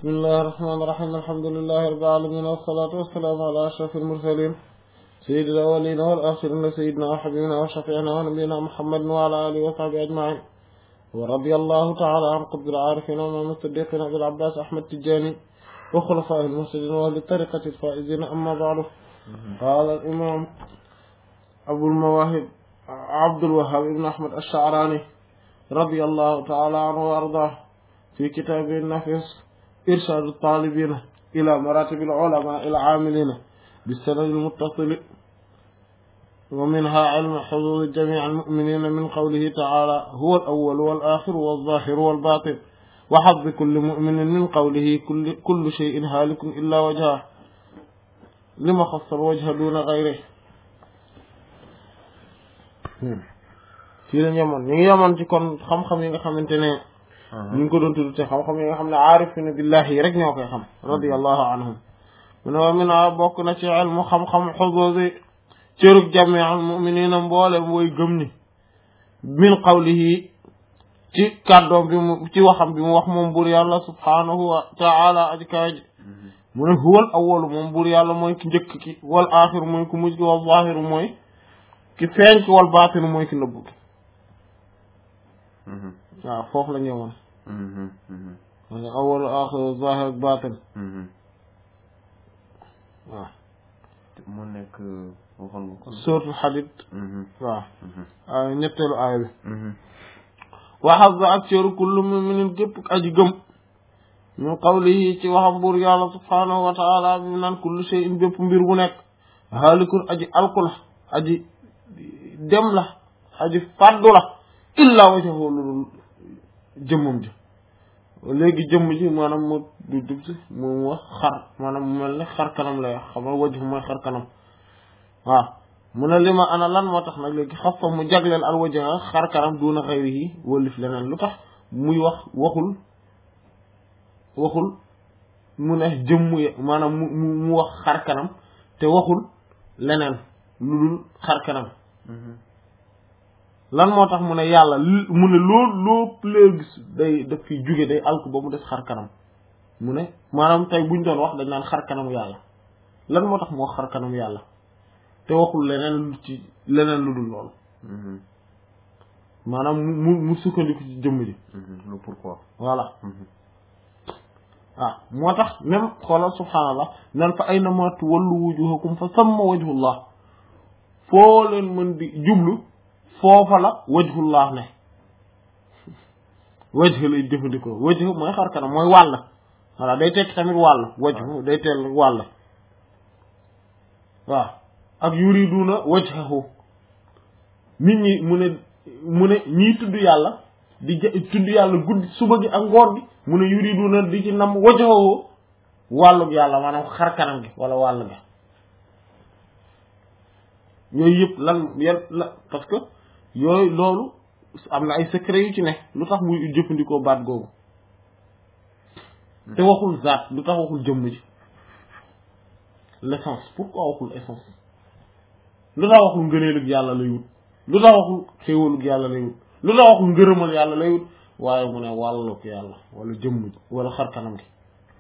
بسم الله الرحمن الرحيم الحمد لله رب العالمين والصلاة والسلام على أشرف المرسلين سيد الأولين والآخرين سيدنا وحبيبنا وشفيعنا ونبينا محمد وعلى آله وصحبه أجمعين ورضي الله تعالى عن قطب العارفين وإمام الصديقين أبي العباس أحمد التجاني وخلفائه المرسلين وأهل الطريقة الفائزين. أما بعد، قال الإمام أبو المواهب عبد الوهاب بن أحمد الشعراني رضي الله تعالى عنه وأرضاه في كتابه النفيس إرشاد الطالبين إلى مراتب العلماء العاملين بالسند المتصل، ومنها علم حظوظ جميع المؤمنين من قوله تعالى: هو الأول والآخر والظاهر والباطن، وحظ كل مؤمن من قوله كل شيء هالك إلا وجهه، لما خص الوجه دون غيره. fii lañ yemoon ñu ngi yemoon ci kon xam-xam yi nga xamante ne ñu ngi ko doon tudd te xam-xam yi nga xam ne aarifina billahi yi rek ñoo koy xam radiyallahu anhum mu ne wa mina bokk na ci ilmu xam-xam xuduusi cërug jami'al mu'minina mboolem woy gëm ni min qawlihi ci kàddoom bi mu ci waxam bi mu wax moom buur yàlla subhanahu wa ta'ala aji kaaj mu ne huwal awwalu moom buur yàlla mooy ki njëkk ki wal aaxiru mooy ku mujj ki wal zaahiru mooy ki feeñ ki wal baatinu mooy ki nëbbu ki waaw foofu la ñëwoon mooy awwalu aaxiru zaahir ak baatin waaw mu nekk waxoon nga ko suratul Hadid waaw ñetteelu aaya bi waxas ak cëru kullu mu'minin gépp aji gëm min qawlihi ci waxam buur yàlla subhanahu wa ta'ala bi naan kullu shay'in bépp mbir bu nekk haalikun aji alku la aji dem la aji fàddu la illa wajhahu lu jëmmam ji léegi jëmm ji maanaam mu du dug si mu wax xar maanaam mu mel ne xar kanam lay wax xam nga wajhu mooy xar kanam waaw mu ne li ma ana lan moo tax nag léegi xaf fa mu jagleel al wajha xar kanam duna xayrihi wëllif leneen lu tax muy wax waxul mu ne jëmm maanaam mu wax xar kanam te waxul leneen lu dul xar kanam lan moo tax mu ne yàlla mu ne loo gis day daf fi jóge day alku ba mu des xar kanam mu ne maanaam tey buñ doon wax dañ naan xar kanamu yàlla lan moo tax mu wax xar kanamu yàlla te waxul leneen lu dul loolu maanaam mu sukkandiku ci jëmm ji le pourquoi voilà waaw moo tax même xoolal subhaanallah nan fa aynama tuwallu wujuhakum fa samma wajhullah foo leen mën di jublu foofa la wajhullah ne wajh lay jëfandikoo wajh mooy xar kanam mooy wàll voilà day tekki tamit wàll wajhu day teel wàll waaw ak yuriduna wajhahu nit ñi mu ne ñii tudd yàlla di tudd yàlla guddi suba gi ak ngoon gi mu ne yuriduna di ci nam wajhahu wàllug yàlla maanaam xar kanam gi wala wàll gi yooyu yëpp parce que yooyu loolu am na ay secret yu ci ne lu tax muy jëfandikoo baat googu te waxul zaat lu tax waxul jëmm ji l'essence pourquoi waxul essence lu tax waxul ngëneelug yàlla lay wut lu tax waxul xéewalug yàlla lay wut lu tax waxul ngërëmal yàlla lay wut waaye mu ne wàllug yàlla wala jëmm ji wala xar kanam gi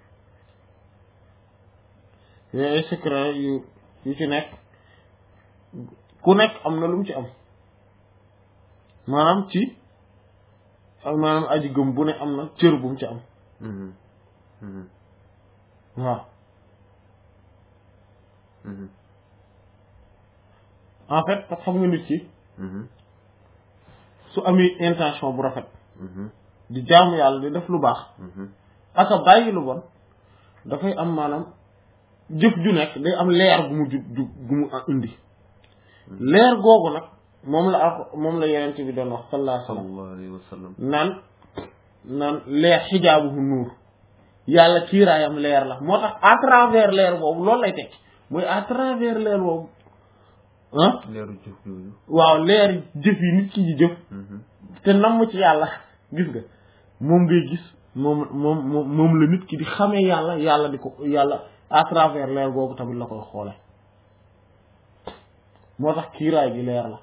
yooyu ay secret yu ci nekk ku nekk am na lu mu ci am maanaam aji gëm bu ne am na cër bu mu ci am waaw en fait parce que xam nga nit ki su amee intention bu rafet di jaamu yàlla di def lu baax aka bàyyi lu bon dafay am maanaam jëf ju nekk day am leer gu mu indi leer googu nag moom la yeneen bi doon wax sallallahu alayhi wa sallam naan leer xijaabuhu nuur yàlla kiiraayam leer la moo tax à travers leer boobu loolu lay tekki mooy à travers leer boobu leeru jëf yooyu waaw leer jëf yi nit ki ji jëf te namm ci yàlla gis nga moom ngay gis moom la nit ki di xamee yàlla di ko yàlla à travers leer boobu tamit la koy xoole moo tax kiiraay gi leer la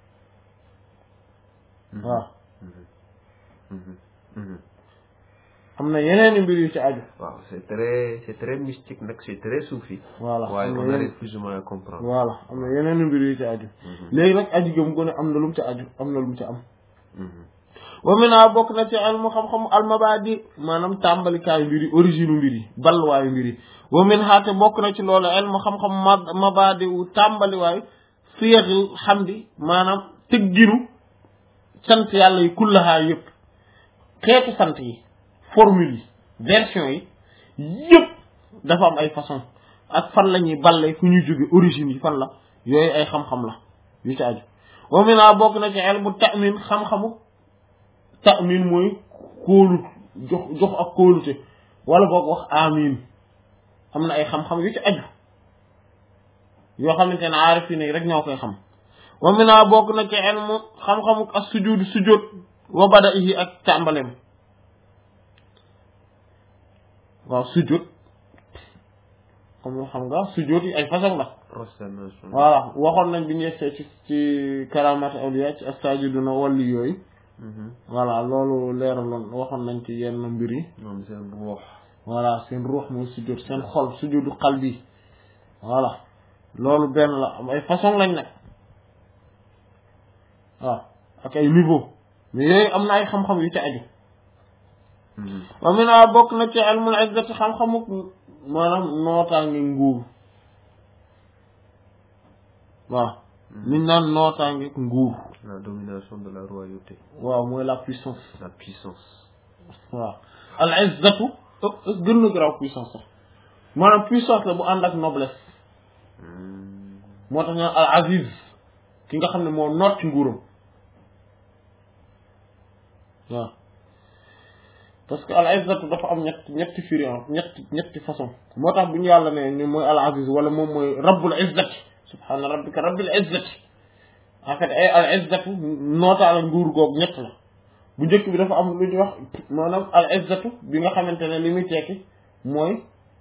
waaw am na yeneen mbir yu ci aju. waaw c'est très mystique nag, c'est très soufi. voilà waaye on arrive plus ou moins à comprendre. voilà am na yeneen mbir yu ci aju. léegi nag aju gëm gu ne am na lu mu ci aju am na lu mu ci am. wa mina bokk na ci ilmu xam-xam almabadi maanaam tàmbalikaayu mbir yi origine mbir yi balluwaayu mbir yi. wa min haate bokk na ci loolu ilmu xam-xam mabadi wu tàmbaliwaayu siyaxil xamdi maanaam tëgginu sant yàlla yi kullahaa yëpp xeetu sant yi formule yi version yi yëpp dafa am ay façon ak fan la ñuy balle fu ñuy jóge origine yi fan la yooyu ay xam-xam la yu ci aju. wa mina bokk na ci ilmu ta'min xam-xamu ta'min mooy kóolu jox ak kóolute wala boog wax amin am na ay xam-xam yu ci aju yoo xamante ne aarif yi rek ñoo koy xam. wa mina bokk na ci ilmu xam-xamu ak sujud wa bada'ihi ak tàmbaleem waaw sujud comme xam nga sujud yi ay façon la. prosternation. voilà waxoon nañ bi ñu yegsee ci karamat awliya ci astajiduna wali yooyu. voilà loolu leeraloon waxoon nañ ci yenn mbir yi. ñoom seen ruux. voilà seen ruux mooy sujud seen xol sujudu qalbi voilà loolu benn la am ay façon lañ nag waaw ak ay niveau mais yooyu am na ay xam-xam yu ci aju. wa mina bokk na ci ilmul izzati xam-xamu maanaam nootaange nguur waaw liñ naan nootaange nguur. la domination de la royauté. waaw mooy la puissance. la puissance. waaw al izzatu gën na garaaw puissance sax maanaam puissance la bu ànd ak noblesse. moo tax ñu al aziz ki nga xam ne moo noot ci nguuram waaw parce que al izzatu dafa am ñetti firi ñetti façon moo tax bu ñu yàlla ne ñu mooy al aziz wala moom mooy rabbul izzati subhaana rabbika rabbil izzati en fait ay al izzatu nootaala nguur googu ñett la bu njëkk bi dafa am lu ñuy wax maanaam al izzatu bi nga xamante ne li muy tekki mooy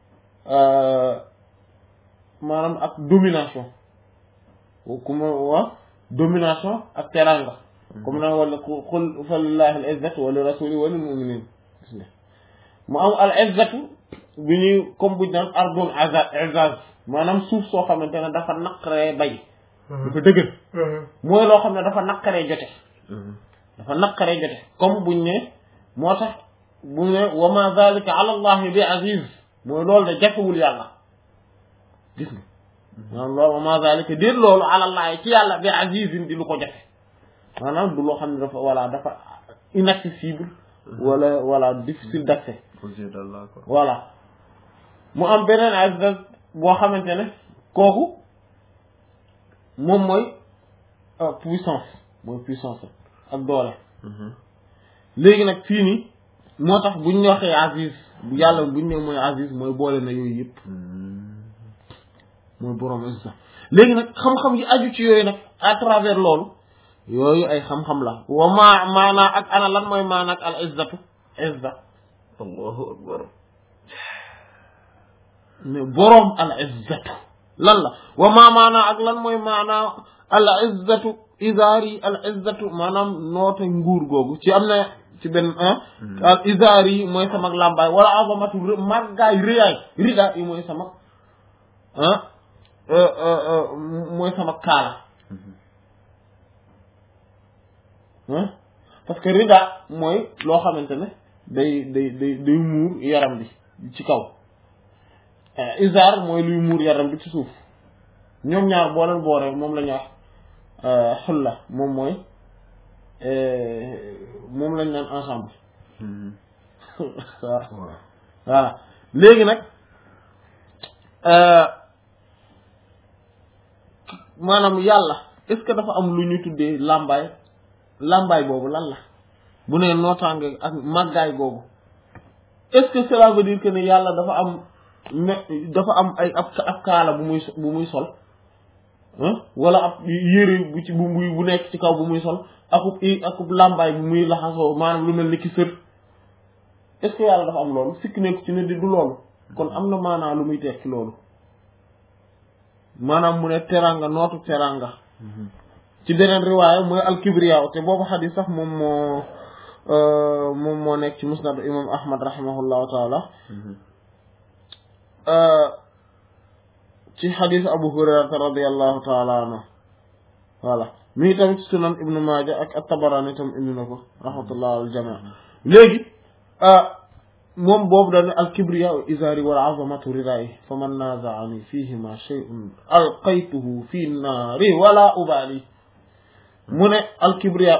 maanaam ak domination ku ma wax domination ak teranga comme na wala qul fa lillahi al izzatu wa li rasuli wa lil mu'minin mu am al izzatu bi ñuy comme buñ naan ardun azaz maanaam suuf soo xamante ne dafa naqaree bay dafa dëgër mooy loo xam ne dafa naqaree jote dafa naqaree jote comme buñ ne moo tax buñ ne wa ma zalika ala allahi bi aziz mooy loolu da jafewul yàlla gis nga maanaam loolu wa ma zalika déet loolu ala allahi ci yàlla bi azizin di lu ko jafe maanaam du loo xam ne dafa voilà dafa inaccessible wala voilà difficile d'accès voilà mu am beneen azaz boo xamante ne kooku moom mooy puissance mooy puissance ak doole léegi nag fii nii moo tax buñ ñu waxee aziz bu yàlla buñ ne mooy aziz mooy boole na yooyu yëpp mooy borom izza léegi nag xam-xam yi aju ci yooyu nag à travers loolu yooyu ay xam-xam la wa maanaa ak ana lan mooy maanaa ak al izzatu izza allahu akbar mais boroom al izzatu lan la wa maanaa ak lan mooy maanaa al izzatu izaari al izzatu maanaam noote nguur googu ci am na ci benn al izaari mooy sama làmbaay wala azamatu màggaay rëyaay rida yi mooy sama mooy sama kaala parce que rida mooy loo xamante ne day muur yaram bi ci kaw izar mooy luy muur yaram bi ci suuf ñoom ñaar boo leen booree moom la ñu wax xulla moom mooy moom lañ naan ensemble waaw voilà léegi nag maanaam yàlla est-ce que dafa am lu ñu tuddee làmbaay boobu lan la bu nee nootaange ak màggaay boobu est-ce que cela veut dire que ne yàlla dafa am ay ab kaala bu muy sol wala ab yére bu nekk ci kaw bu muy sol akub làmbaay bu muy laxasoo maanaam lu mel ni ki sër est-ce que yàlla dafa am loolu sikk nekk ci ne di du loolu kon am na maanaa lu muy tekki loolu maanaam mu ne teranga nootu teranga ci beneen riwaaya mooy alkibriya te boobu xadis sax moom moom moo nekk ci musnad imam ahmad rahimahullahu taala ci xadiis abu hurayrata radiyallahu taala anhu voilà mi ngi tamit sunan ibnu maaja ak at-tabarani tam indi na ko rahmatullah al jamaa léegi moom boobu dañ al kibriya izari wal azamatu ridaa'i fa man naaza'ani fihima shay'un alqaytuhu fi naari wala ubali mu ne al kibriya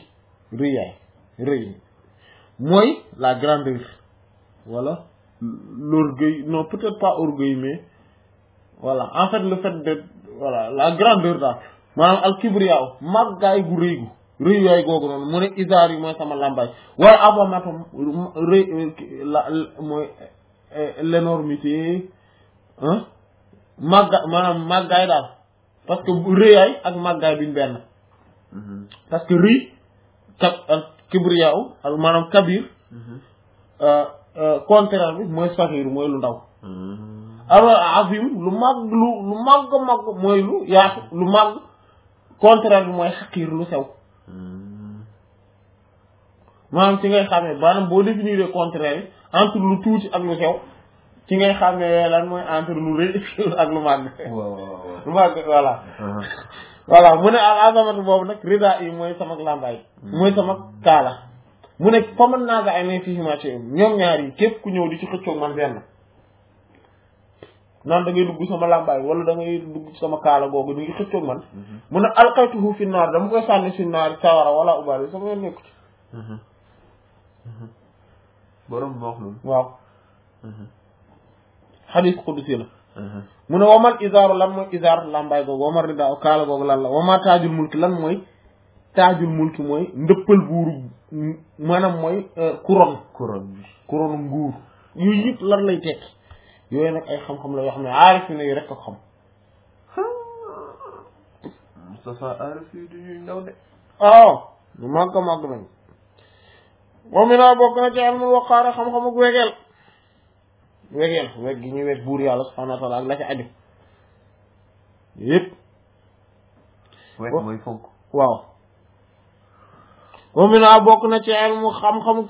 rëy mooy la grandeur wala l'orgueil non peut-être pas orgueil mais voilà en fait le fait de voilà la grandeur daal maanaam al kibriya màggaay gu rëyaay googu noonu mu ne isaar yi mooy sama làmbaay waaye avamatam rëy mooy l'énormité maanaam màggaay daal parce que rëyaay ak màggaay duñ benn parce que rëy kibriya ak maanaam kabir contraire bi mooy saxiir mooy lu ndaw alors azim lu màgg mooy lu yaatu lu màgg contraire bi mooy xaqiir lu sew maanaam ci ngay xamee maanaam boo définir le contraire yi entre lu tuuti ak lu sew ci ngay xamee lan mooy entre lu rëy ak lu màgg lu màgg voilà voilà mu ne al azamatu boobu nag rida yi mooy sama làmbaay mooy sama kaala mu ne fa mën naa nga amee fii marché ñoom ñaar yi képp ku ñëw di ci xëccoog man benn naan da ngay dugg sama làmbaay wala da ngay dugg sama kaala googu di ngi xëccoog man mu ne alqaytuhu fi naar dama koy sànni si naar sawara wala ubali sama yoon nekku ci borom moo wax loolu waaw xadiis qudsi la mu ne wamal isaaru lan mooy isaar làmbaay googu wamal rida kaala googu lan la wama taajul mulki lan mooy taajul mulki mooy ndëppal buuru maanaam mooy couronne nguur yooyu yëpp lan lay tekki yooyu nag ay xam-xam la yoo xam ne aarif yi ne rek ko xam Moustapha aarif yi du ñuy ndaw de lu màgg nañ moom mi naa bokk na ci ilmul waqaara xam-xamuk wegeel weg gi ñu weg buur yàlla subhaanahu wa taala ak la ci aju yëpp weg mooy fonk waaw moom mi naa bokk na ci ilmu xam-xamuk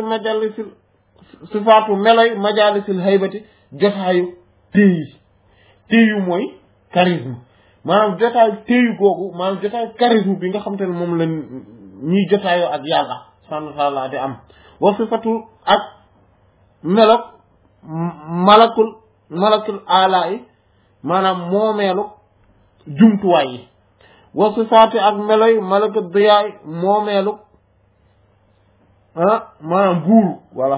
sifaatu meloy majalisil haybati jotaayu téyu mooy charisme maanaam jotaayu téyu googu maanaam jotaayu charisme bi nga xam te ne moom la ñiy jotaayoo ak yàlla subhaanahu wa taala di am wa sifatu ak melok malakul ala yi maanaam moomeelu jumtuwaay yi wa sifaati ak meloy malakul diyaa yi moomeelu maanaam buuru walla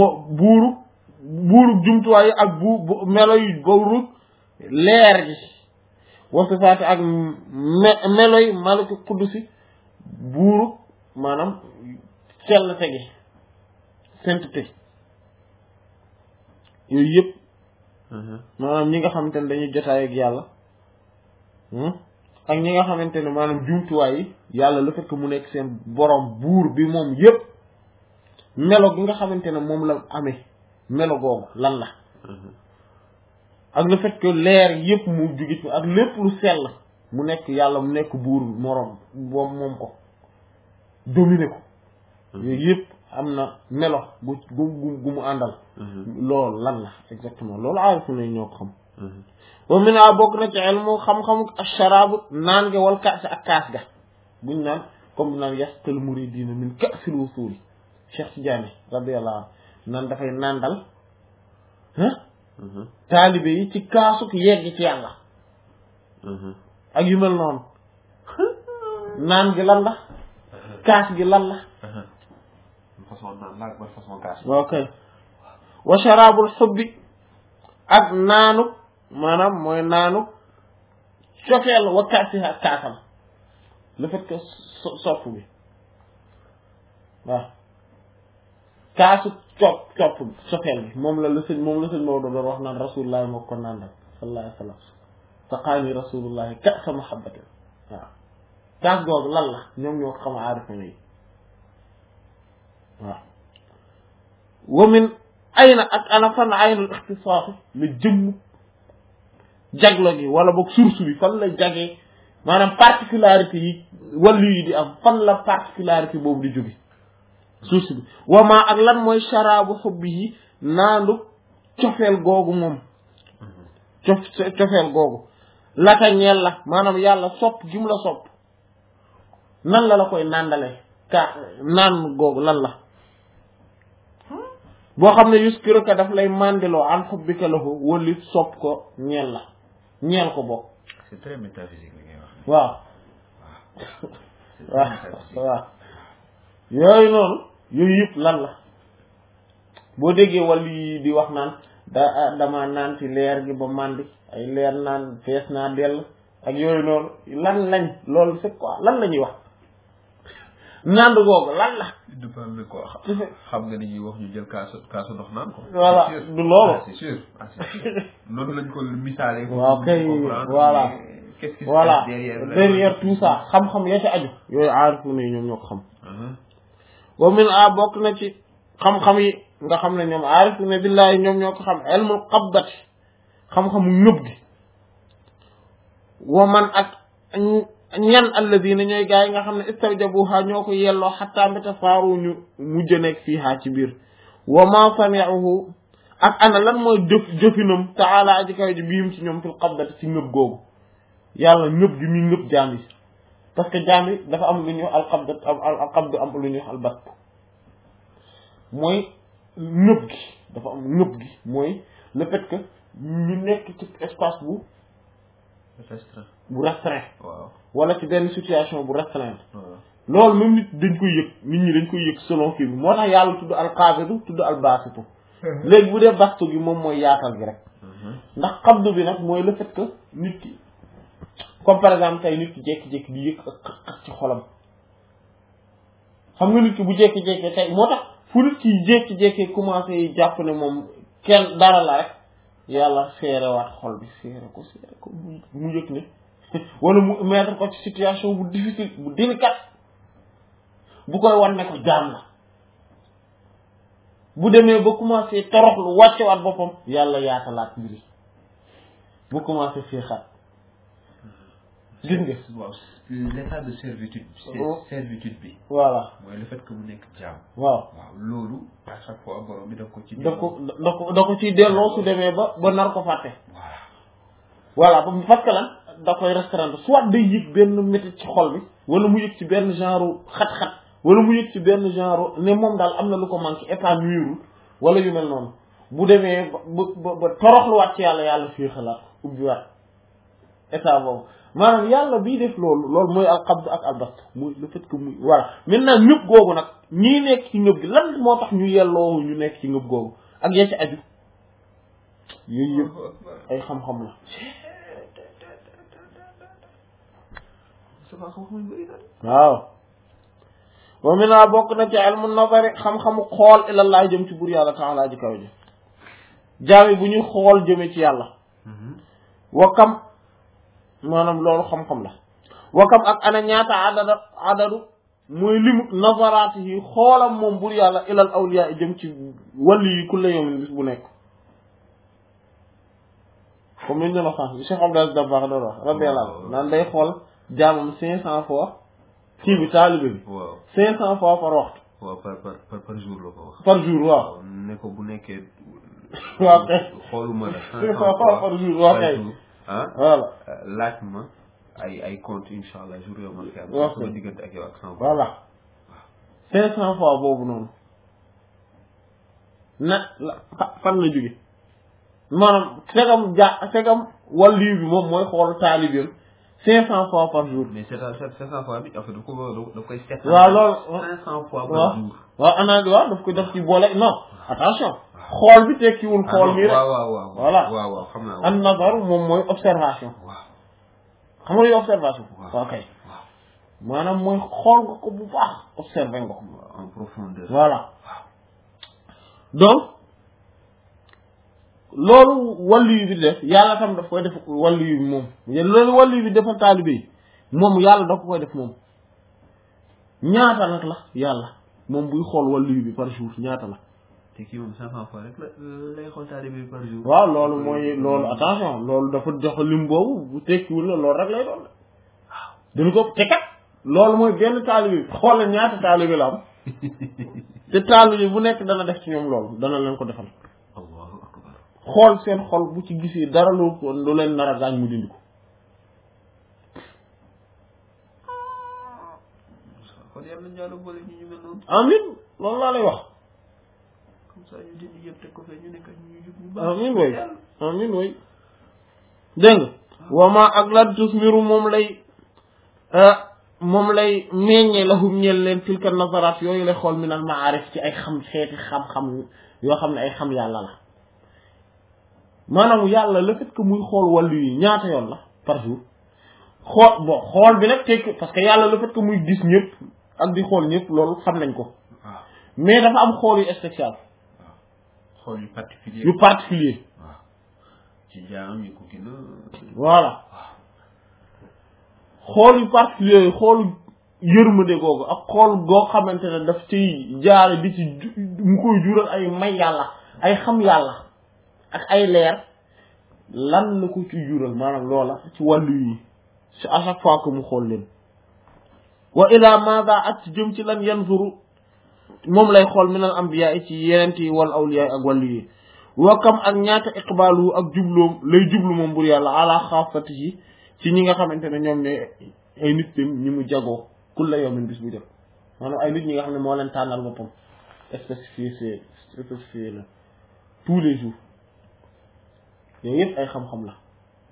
buuru jumtuwaay yi ak melo yu buuru leer gi wa sifaati ak meloy malaki quddusi buuru maanaam sellte gi sainteté yooyu yëpp maanaam ñi nga xamante ne dañuy jotaay ak yàlla ak ñi nga xamante ne maanaam jumtuwaay yi yàlla le fait que mu nekk seen borom buur bi moom yëpp melo gi nga xamante ne moom la amee melo googu lan la ak le fait que leer yëpp mu jugit ak lépp lu sell mu nekk yàlla mu nekk buur moroom moom ko dominer ko yooyu yëpp am na melo gu mu àndal loolu lan la exactement loolu aarifu na ñoo ko xam wa min a bokk na ci ilmu xam-xamu asharaabu naan nga wal kaas ak kaas ga buñ naan comme naan yasqil muridina min ka'sil wusul Cheikh Tidiane radiyallahu anhu naan dafay nandal taalibe yi ci kaasuk yegg ci yàlla ak yu mel noonu naan gi lan la kaas gi lan la façon naan laag ba façon kaas ok wa sharabul xubbi ak naanu maanaam mooy naanu cofeel wa kaasiha ak kaasam le fait que sopp bi waaw kaasu copp cofeel bi moom la sëñ Maodo doon wax naan rasulullah moo ko naan rek sallallahu alayhi wa sallam saqaani rasulullahi kaasa mahabbatin waaw kaas googu lan la ñoom ñoo ko xam aarifa yi waaw wa min ayna ak ana fan aynul ixtisaas la jëmm jaglo gi wala boog source bi fan la jagee maanaam particularité yi wàllu yi di am fan la particularité boobu di jóge suuf si bi wamaa ak lan mooy sharaabu xubbi yi naandu cofeel googu moom cofeel googu laka ñeel la maanaam yàlla sopp gi mu la sopp nan la koy nàndale naan googu lan la boo xam ne yuskiruka daf lay mandiloo an xubbika lahu wali sopp ko ñeel ko bokk c'est très métaphysique li ngay wax waaw waaw yooyu noonu yooyu yëpp lan la boo déggee wàllu yi di wax naan dama naan ci leer gi ba màndi ay leer naan fees naa dell ak yooyu noonu lan lañ loolu c'est quoi lan la ñuy wax nand googu lan la du parle quoi xam nga ni ñuy wax ñu jël kaasu ndox naan ko voilà du loolu c'est sûr noonu lañ ko misaale waaw kay voilà qu'est-ce qui se voilà passe derrière tout ça xam-xam ya ca aju yooyu aarifu ne ñoom ñoo ko xam wa min a bokk na ci xam-xam yi nga xam ne ñoom aarifu ne billaahi ñoom ñoo ko xam ilmul qabdati xam-xamu ñëb gi wa man ak ñan alladina ñooy gaa yi nga xam ne istawjabuha ñoo ko yelloo xatta mbéta faaru ñu mujj nekk fiihaa ci biir wa ma sami'uhu ak ana lan mooy jëfinam taala aji kaw ji biim ci ñoom fil qabdati ci ñëb googu yàlla ñëb gi muy ñëb jaam yi parce que jaam yi dafa am lu ñuy wax alqabd am lu ñuy wax albast mooy ñëb gi dafa am ñëb gi mooy le fait que ñu nekk ci espace bu restreint waaw wala ci benn situation bu restreint loolu même nit dañ koy yëg nit ñi dañ koy yëg selon kii bi moo tax yàlla tudd alqaabidu tudd albasitu léegi bu dee bastu gi moom mooy yaatal gi rek ndax qabdu bi nag mooy le fait que nit ki comme par exemple tey nit ki jékki-jékki di yëg ak xat ci xolam xam nga nit ki bu jékki-jékki tey moo tax fu nit ki jékki-jékki commencé jàpp ne moom kenn dara la rek yàlla seerewaat xol bi seere ko mu yëg ne wala mu mettre ko ci situation bu difficile bu délicate bu koy wan ne ko jaam la bu demee ba commencé toroxlu wàccewaat boppam yàlla yaatalaat mbiri bu commencé féexaat gis nga waaw l'état de servitude servitude bi voilà mooy le fait que mu nekk jaam waaw loolu à chaque fois borom bi daf ko ci da ko ciy delloo su demee ba nar ko fàtte voilà parce que lan da koy restreindre soit day yëg benn métit ci xol bi wala mu yëg ci benn genre xat-xat wala mu yëg ci benn genre ne moom daal am na lu ko manqué épanouirul wala yu mel noonu bu demee ba toroxluwaat ci yàlla féexalaat ubbiwaat état boobu maanaam yàlla bii def loolu mooy alqabd ak albast muy le fait que muy voilà maintenant ñëpp googu nag ñii nekk ci ngëb gi lan moo tax ñu yelloo ñu nekk ci ngëb googu ak yee ci aju yooyu yëpp ay xam-xam la waaw wa mina bokk na ci ilmu nazari xam-xamu xool ilallah jëm ci buur yàlla taala ji kaw ji jaami bu ñuy xool jëme ci yàlla wa kam maanaam loolu xam-xam la wa kam ak ana ñaata adadu mooy limu nazaraat yi xoolam moom buur yàlla ilal awliya jëm ci wàllu yi kulla yawmin bis bu nekk comme niñ doon wax sànq Cheikh Abdou Aziz Dabakh doon wax radiyallahu naan day xool jaamam 500 fois kii bi taalibe bi 500 fois par waxtu waaw par jour la ko wax par jour waaw ne ko bu nekkee waaw kay xooluma la 500 fois par jour waaw kay voilà laaj ma ay compte insha allah jour yow man kay am sama diggante ak yow ak sama voilà 500 fois boobu noonu fan la jóge maanaam segam wàllu bi moom mooy xool taalibeem 500 fois par jour. mais 500 fois bi en fait daf koy seet. waaw loolu 500 fois par jour. waaw ana waaw daf ko def ci boole non attention. xool bi tekkiwul xool nii rek. waaw voilà waaw xam naa. an nazar moom mooy observation. waaw xam nga observation. waaw ok maanaam mooy xool nga ko bu baax observer nga ko. en profondeur. voilà donc. loolu wàllu yu bi def yàlla tam daf koy def wàllu yu moom loolu wàllu yu bi defal taalibe yi moom yàlla daf koy def moom ñaata nag la yàlla moom buy xool wàllu yu bi par jour ñaata la. te kii moom 500 fois rek lay xool taalibe yi par jour. waaw loolu mooy loolu attention loolu dafa jox lim boobu bu tekkiwul la loolu rek lay doon waaw. dañu ko te kat loolu mooy benn taalibe bi xool la ñaata taalibe la am te taalibe bu nekk dana def ci ñoom loolu dana leen ko defal allahu akbar xool seen xol bu ci gisee dara lu leen nar a gaañ mu dindi ko kon yàlla ñaala boole ñu mel noonu amin loolu laa lay wax comme ça ñu dindi yëpp teg ko fee ñu nekk ak ñu jub ñu baax amin way amin way dégg nga wama ak lan tusmiru moom lay meññee lahum ñeel leen tilka nazaraat yooyu lay xool minal maarif ci ay xam xeeti xam-xam yoo xam ne ay xam yàlla la maanaam yàlla le fait que muy xool wàllu yi ñaata yoon la par jour xool bi nag tekki parce que yàlla le fait que muy gis ñëpp ak di xool ñëpp loolu xam nañ ko mais dafa am xool yu spécial xool yu particulier waaw ci jaam yi ko gën a voilà xool yu particulier yi xoolu yërmande googu ak xool goo xamante ne daf ciy jaare di ci mu koy jural ay may yàlla ay xam yàlla ak ay leer lan la ko ci jural maanaam loola ci wàllu yi ci à chaque fois que mu xool leen wa ila maada ak ci jëm ci lan yanzuru moom lay xool minal anbiya yi ci yenent yi wal awliya ak wàllu yi wa kam ak ñaata iqbaalu ak jubloom lay jublu moom bur yàlla ala xaafati yi ci ñi nga xamante ne ñoom ne ay nit ñi mu jagoo kulla yawmin bis bu jot maanaam ay nit ñi nga xam ne moo leen tànnal boppam spécifié la tous les jours yooyu yëpp ay xam-xam la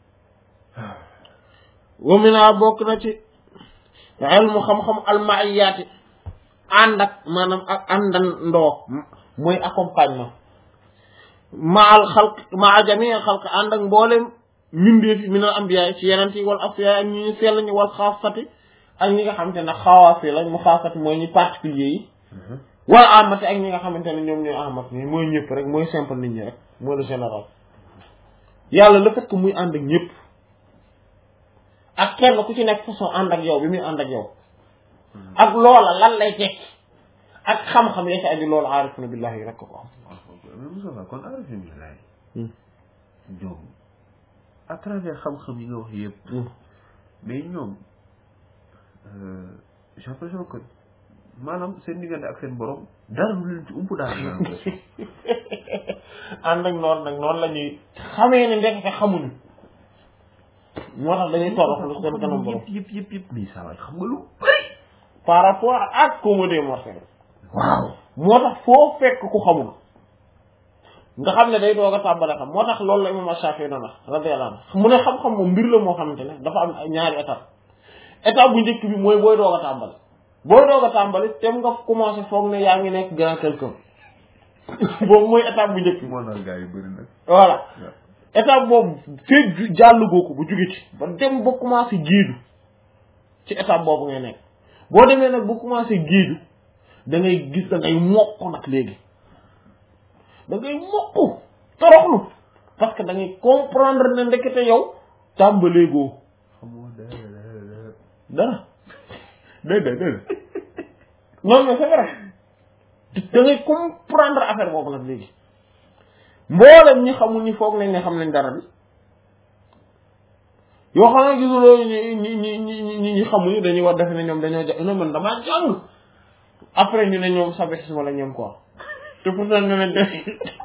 wa mina bokk na ci ilmu xam-xam almaiyaati ànd ak maanaam ak àndandoo mooy accompagnement maal xalq maa jamii xalq ànd ak mboolem mbindeef yi minal ambiya ci yeneen yi wal asfiya ak ñi ñu sell ñi wal xaafati ak ñi nga xamante ne xawaasi lañ mu xaafati mooy ñi particulier yi wal amati ak ñi nga xamante ne ñoom ñooy amat ni mooy ñëpp rek mooy simple nit ñi rek mooy le général yàlla le fait que muy ànd ak ñëpp ak kenn ku ci nekk façon ànd ak yow bi muy ànd ak yow ak loola lan lay tekki ak xam-xam ya ci aju loolu aarifuna billahi rek ko am mais Moustapha kon aarifuna billahi ñoom à travers xam-xam yi nga wax yëpp mais ñoom j'ai l'impression que maanaam seen diggante ak seen borom dara lu leen ci ump daal ànd ak noonu la ñuy xamee ne ndekete xamuñu moo tax dañuy toroxlu seen kanam borom yëpp nii saa waay xam nga lu bëri par rapport ak commodé mortel waaw moo tax foo fekk ku xamul nga xam ne day doog a tàmbale xam moo tax loolu la imam Shafi'i doon wax radiyallahu anhu mu ne xam-xam moom mbir la moo xamante ne dafa am ñaari étape bu njëkk bi mooy booy doog a tàmbali tem nga commencé foog ne yaa ngi nekk grand quelqu'un boobu mooy étape bu njëkk bi moo nal gars yi bëri nag voilà étape boobu feeg jàll goo ko bu jóge ci ba dem ba commencé géeju ci étape boobu ngay nekk boo demee nag ba commencé géeju da ngay gis da ngay mokk nag léegi da ngay mokk toroxlu parce que da ngay comprendre ne ndekete yow tàmbalee goo xamoo dara déedéet non mais c'est vrai da ngay comprendre affaire boobu nag léegi mboolem ñi xamul ñi foog nañ ne xam nañ dara bi yoo xam ne gisuloo ñi xamuñu dañuy war def ne ñoom dañoo ja man damaa jàng après ñu ne ñoom sabexis wala ñoom quoi te pourtant ne nañ def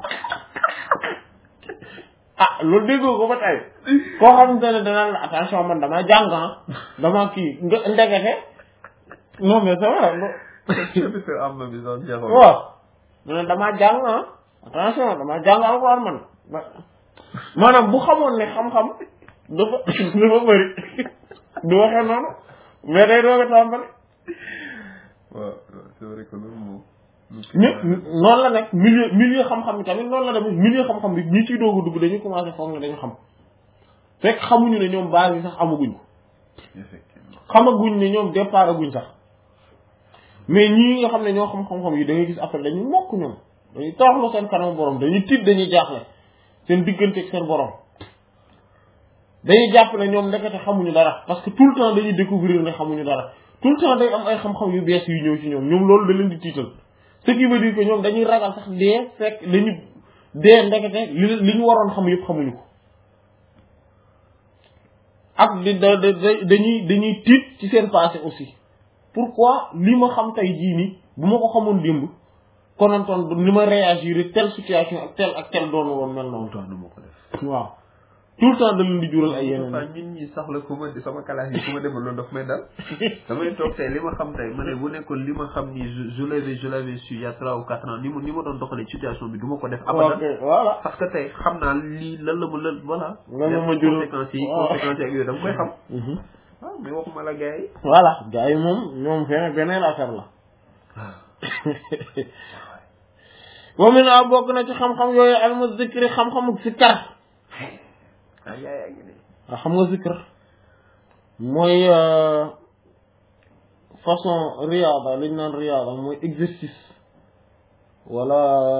loolu déggoo ko ba tey koo xamante ne danaan la attention man damaa jàng damaa kii nga ndekete non mais c'est vrai am na bi sax jeexoon waaw mu ne damaa jàng attention damaa jàng alxuraan man maanaam bu xamoon ne xam-xam dafa bëri du waxee noonu mais day doog a tàmbali waaw c'est vrai que loolu moom noonu la nekk milieu xam-xam bi tamit noonu la demee milieu xam-xam bi ñi ciy doog a dugg dañuy commencé foog ne dañu xam fekk xamuñu ne ñoom base yi sax amaguñ ko xamaguñ ne ñoom départ aguñ sax mais ñii nga xam ne ñoo xam-xam yi da ngay gis après dañuy mokk ñoom dañuy toroxlu seen kanam borom dañuy tiit dañuy jaaxle seen diggante ak seen borom dañuy jàpp ne ñoom ndekete xamuñu dara parce que tout le temps dañuy découvrir ne xamuñu dara tout le temps day am ay xam-xam yu bees yu ñëw ci ñoom loolu da leen di tiital ce qui veut dire que ñoom dañuy ragal sax dee fekk dañu dee ndekete li ñu waroon xam yëpp xamuñu ko ak dañuy tiit ci seen passé aussi pourquoi li ma xam tey jii nii bu ma ko xamoon démb konantoon ni ma réagir telle situation ak tel doon woon mel noonu. tout le temps du ma ko def. waaw tout le temps da leen di jural ay yeneen. nit ñi sax la ku ma sama classe yi ku ma demal loolu daf may dal. damay toog tey li ma xam tey ma ne bu nekkoon li ma xam ni je l'avais su il y a 3 ou 4 ans ni ma doon doxalee situation bi du ma ko def. abadan voilà parce que tey xam naa lii lan la ma lan voilà. lan la ma jural conséquences yi ak yooyu dama koy xam. waaw mais waxuma la gars yi. voilà gars yi moom ñoom beneen affaire la. wa min a bokk na ci xam-xam yooyu almu zikri xam-xamu zikkar. waaw xam nga zikr mooy façon riyaada liñ naan riyaada mooy exercice wala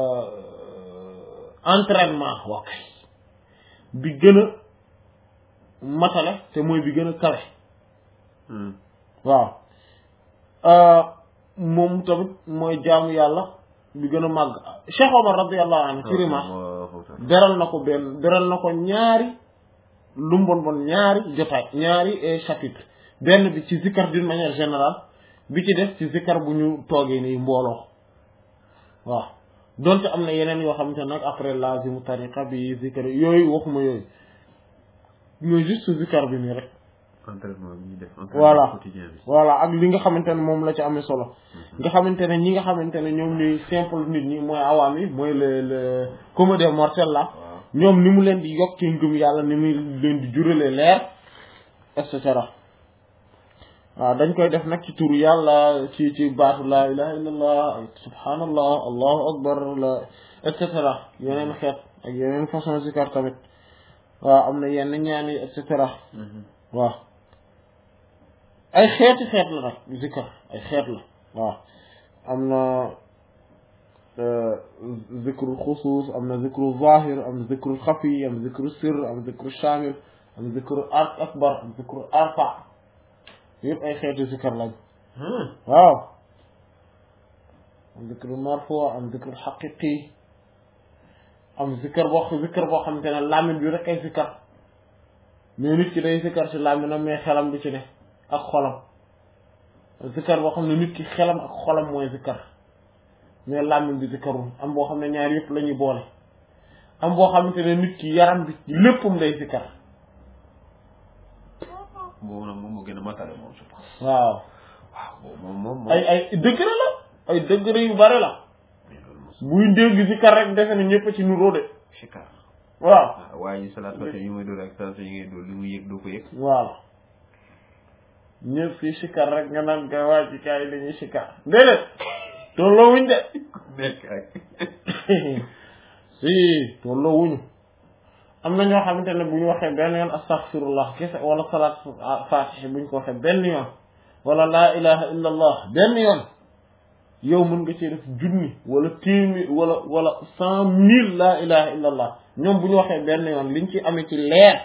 entraînement wax bi gën a matale te mooy bi gën a kawe waaw moom tamit mooy jaamu yàlla bi gën a màgg Cheikh Omar radiyallahu anhu ci Rimah beral na ko ñaari lu mu bon ñaari jotaay ñaari chapitre benn bi ci zikkar d'une manière générale bi ci def ci zikkar bu ñu toogee nii mbooloo waaw donte am na yeneen yoo xamante ne nag après lazimu tariqa bi zikkar yooyu waxuma yooyu ñooy juste zikkar bi nii rek entraînement bi ñuy def voilà quotidien bi voilà ak li nga xamante ne moom la ci amee solo nga xamante ne ñi nga xamante ne ñoom ñuy simple nit ñi mooy awaam yi mooy le commun des mortels là ñoom ni mu leen di yokkee ngëm yàlla ni mu leen di juralee leer et cetera waaw dañ koy def nag ci turu yàlla ci baatu laa ilaha illallah subhanallah allahu akbar la et cetera yeneen xeet ak yeneen façon zikar tamit waaw am na yenn ñaan yi et cetera waaw ay xeeti xeet la nag zikar ay xeet la waaw am na zikrul xusuus am na zikrul zahir am na zikrul xafi am zikrul sir am zikrul shamil am zikrul akbar am zikrul arfa yëpp ay xeeti zikar lañ waaw am zikrul marfu am zikrul xaqiqi am zikar boo xamante ne làmmiñ bi rek ay zikar mais nit ki day zikar ci làmmiñam mais xelam bi ci ne ak xolam zikar boo xam ne nit ki xelam ak xolam mooy zikar mais làmmiñ bi zikarul am boo xam ne ñaar yëpp la ñuy boole am boo xamante ne nit ki yaram bi léppam day zikar boobu nag moom moo gën a matale moom je pense waaw moom ay degré la ay degré yu bari la buy dégg zikar rek defe ne ñëpp ci nuroo de sikar waaw waaye salaat fate yi may dool ak sant yi ngay dool li mu yëg doo ko yëg voilà ñëpp fii sikar rek nga naan ga waa ci kaay dañuy sikar déedéet tolloo wuñ de nekk rek si tolloo wuñu am na ñoo xamante ne bu ñu waxee benn yoon astaghfirullah kese wala salaat fatihi bu ñu ko waxee benn yoon wala laa ilaha illa allah benn yoon yow mën nga ci def junni wala téeméer wala 100,000 laa ilaha illa allah ñoom bu ñu waxee benn yoon liñ ci amee ci leer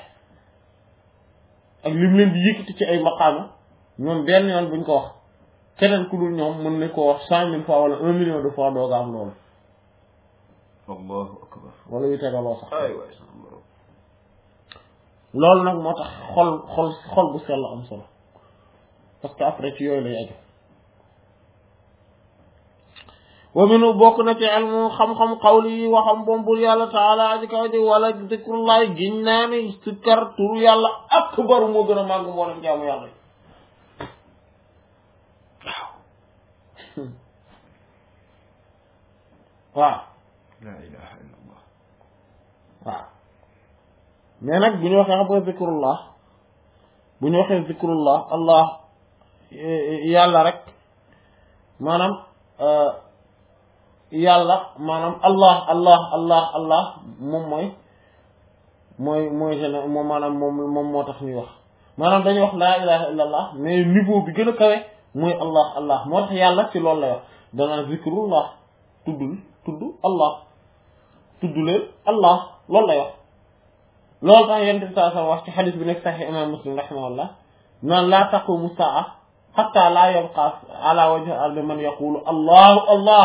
ak lim leen di yëkkati ci ay maqaama ñoom benn yoon buñ ko wax keneen ku dul ñoom mën na ko wax 100,000 fois wala 1 million de fois dooga am loolu allahu akbar wala yu tegaloo sax ay waay sama borom loolu nag moo tax xol bu sell am solo parce que après ci yooyu lay aju wa minu bokk na ci ilmu xam-xam xawli yi waxam bombul yàlla taala aji kaw ji wala zikrullahi giñ naa ni sikkar turu yàlla akbar moo gën a màgg moo dem jaamu yàlla yi waaw la ilaha illallah waaw mais nag bu ñu waxee xam nga zikrullah bu ñu waxee zikrullah allah yàlla rek maanaam yàlla maanaam allah moom mooy gene moom maanaam moom moo tax ñuy wax maanaam dañuy wax laa ilaha illa allah mais niveau bi gën a kawe mooy allah moo tax yàlla ci loolu lay wax danaa zikrullah tudd allah tudd leen allah loolu lay wax loolu tax yonent bi sallallahu alayhi wa sallam wax ci xadis bi nekk saxi imam muslim rahimahullah naan laa taqumu saa xatta laa yabqa ala wajhi ardi man yaqulu allah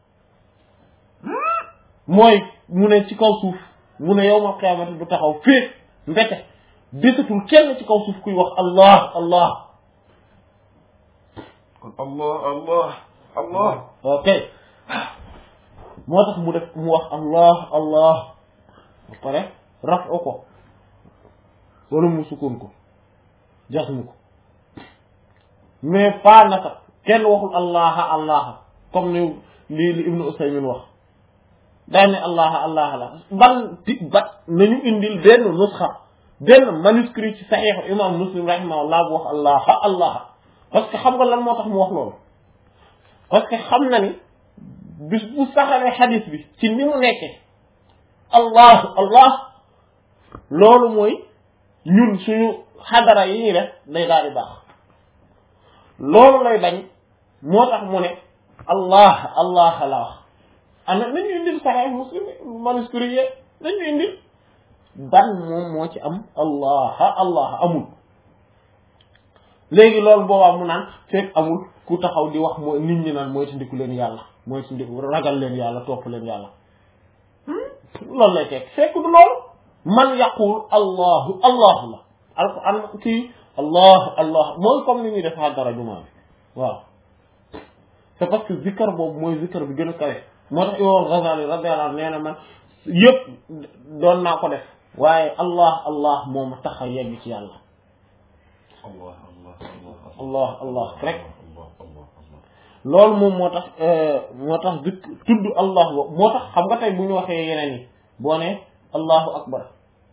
mooy mu ne ci kaw suuf mu ne yawmal qiyaamati du taxaw fii mbete desatul kenn ci kaw suuf kuy wax allah kon Allah ok moo tax mu wax Allah ba pare raf o ko wala mu sukkoon ko jasmu ko mais pas naka kenn waxul Allah comme ni li Ibnu Usaymin wax daane Allah la ban nañu indil benn nusxa benn manuscrit ci saxiix imam Muslim rahimahullah bu wax Allah parce que xam nga lan moo tax mu wax loolu parce que xam na ni bis bu saxalee xadis bi ci ni mu nekkee Allah loolu mooy ñun suñu xadara yi ñuy def day daal di baax loolu lay bañ moo tax mu ne Allah la wax ana nañu indil saxiix Muslim manuscrit yi nañu indil ban moom moo ci am Allah amul léegi loolu boobaa mu naan fekk amul ku taxaw di wax mooy nit ñi naan mooy ci ndiku leen yàlla mooy ci ndiku ragal leen yàlla topp leen yàlla loolu lay teg fekk du loolu man yaqul Allah la alquran kii Allah mooy comme ni ñuy def dara jumaa bi waaw c'est parce que zikkar boobu mooy zikkar bi gën a kawe moo tax Imam Ghazali radiyallahu anhu nee na man yëpp doon naa ko def waaye Allah moo ma tax a yegg ci yàlla Allah rek loolu moom moo tax dëkk tudd Allah boobu moo tax xam nga tey bu ñu waxee yeneen yi boo ne Allahu akbar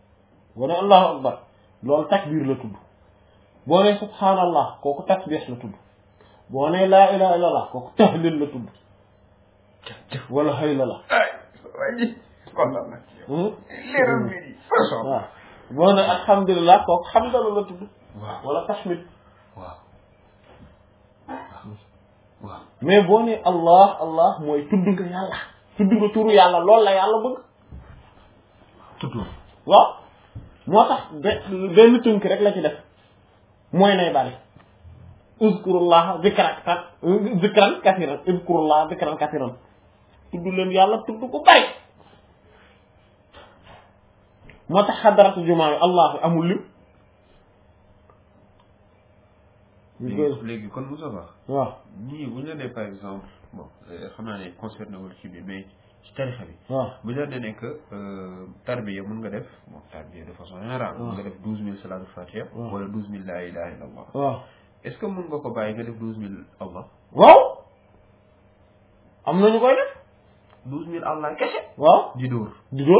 loolu takbir la tudd boo ne subhanallah kooku tasbih la tudd boo ne laa ilaha illallah kooku tahlil la tudd wala hayla la waaw boo ne alhamdulillah kooku hamdala la tudd wala tahmid waaw mais boo ne Allah mooy tudd nga yàlla tudd nga turu yàlla loolu la yàlla bëgg tudd waaw moo tax benn tënk rek la ci def mooy nay bari uzkurullah zikran kasiran uzkurullah zikran kasiran tudd leen yàlla tudd ko bari moo tax xadaratu jumaa bi Allah amul lim léegi kon Moussa Ba waaw ñii bu ñu la nee par exemple bon xam naa ne concerné wul ci bi mais ci tarixa bi waaw bu ñu la nee que tarbiya mën nga def bon tarbiya de façon générale mën nga def 12000 salatu fatiha wala 12000 la ilaha illallah waaw est-ce que mën nga ko bàyyi nga def 12000 Allah waaw am nañu koy def 12000 Allah kese waaw di dóor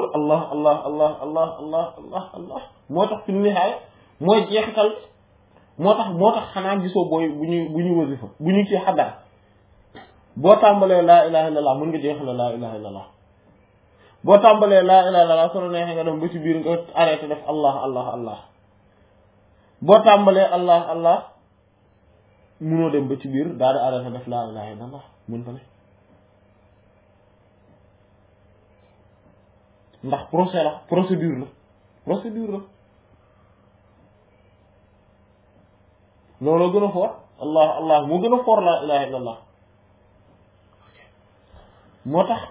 Allah moo tax fi nihaaya mooy jeexital moo tax xanaa gisoo booy bu ñuy wasifa bu ñu ci xadar boo tàmbalee laa ilaha illallah mën nga jeexale laa ilaha illallah boo tàmbalee laa ilaha illallah soo neexee nga dem ba ci biir nga arrêté def Allah boo tàmbalee Allah munoo dem ba ci biir daal di arrêté def laa ilaha illallah mën fa ne ndax procédure la looloo gën a fort Allah moo gën a fort laa ilaha illallah moo tax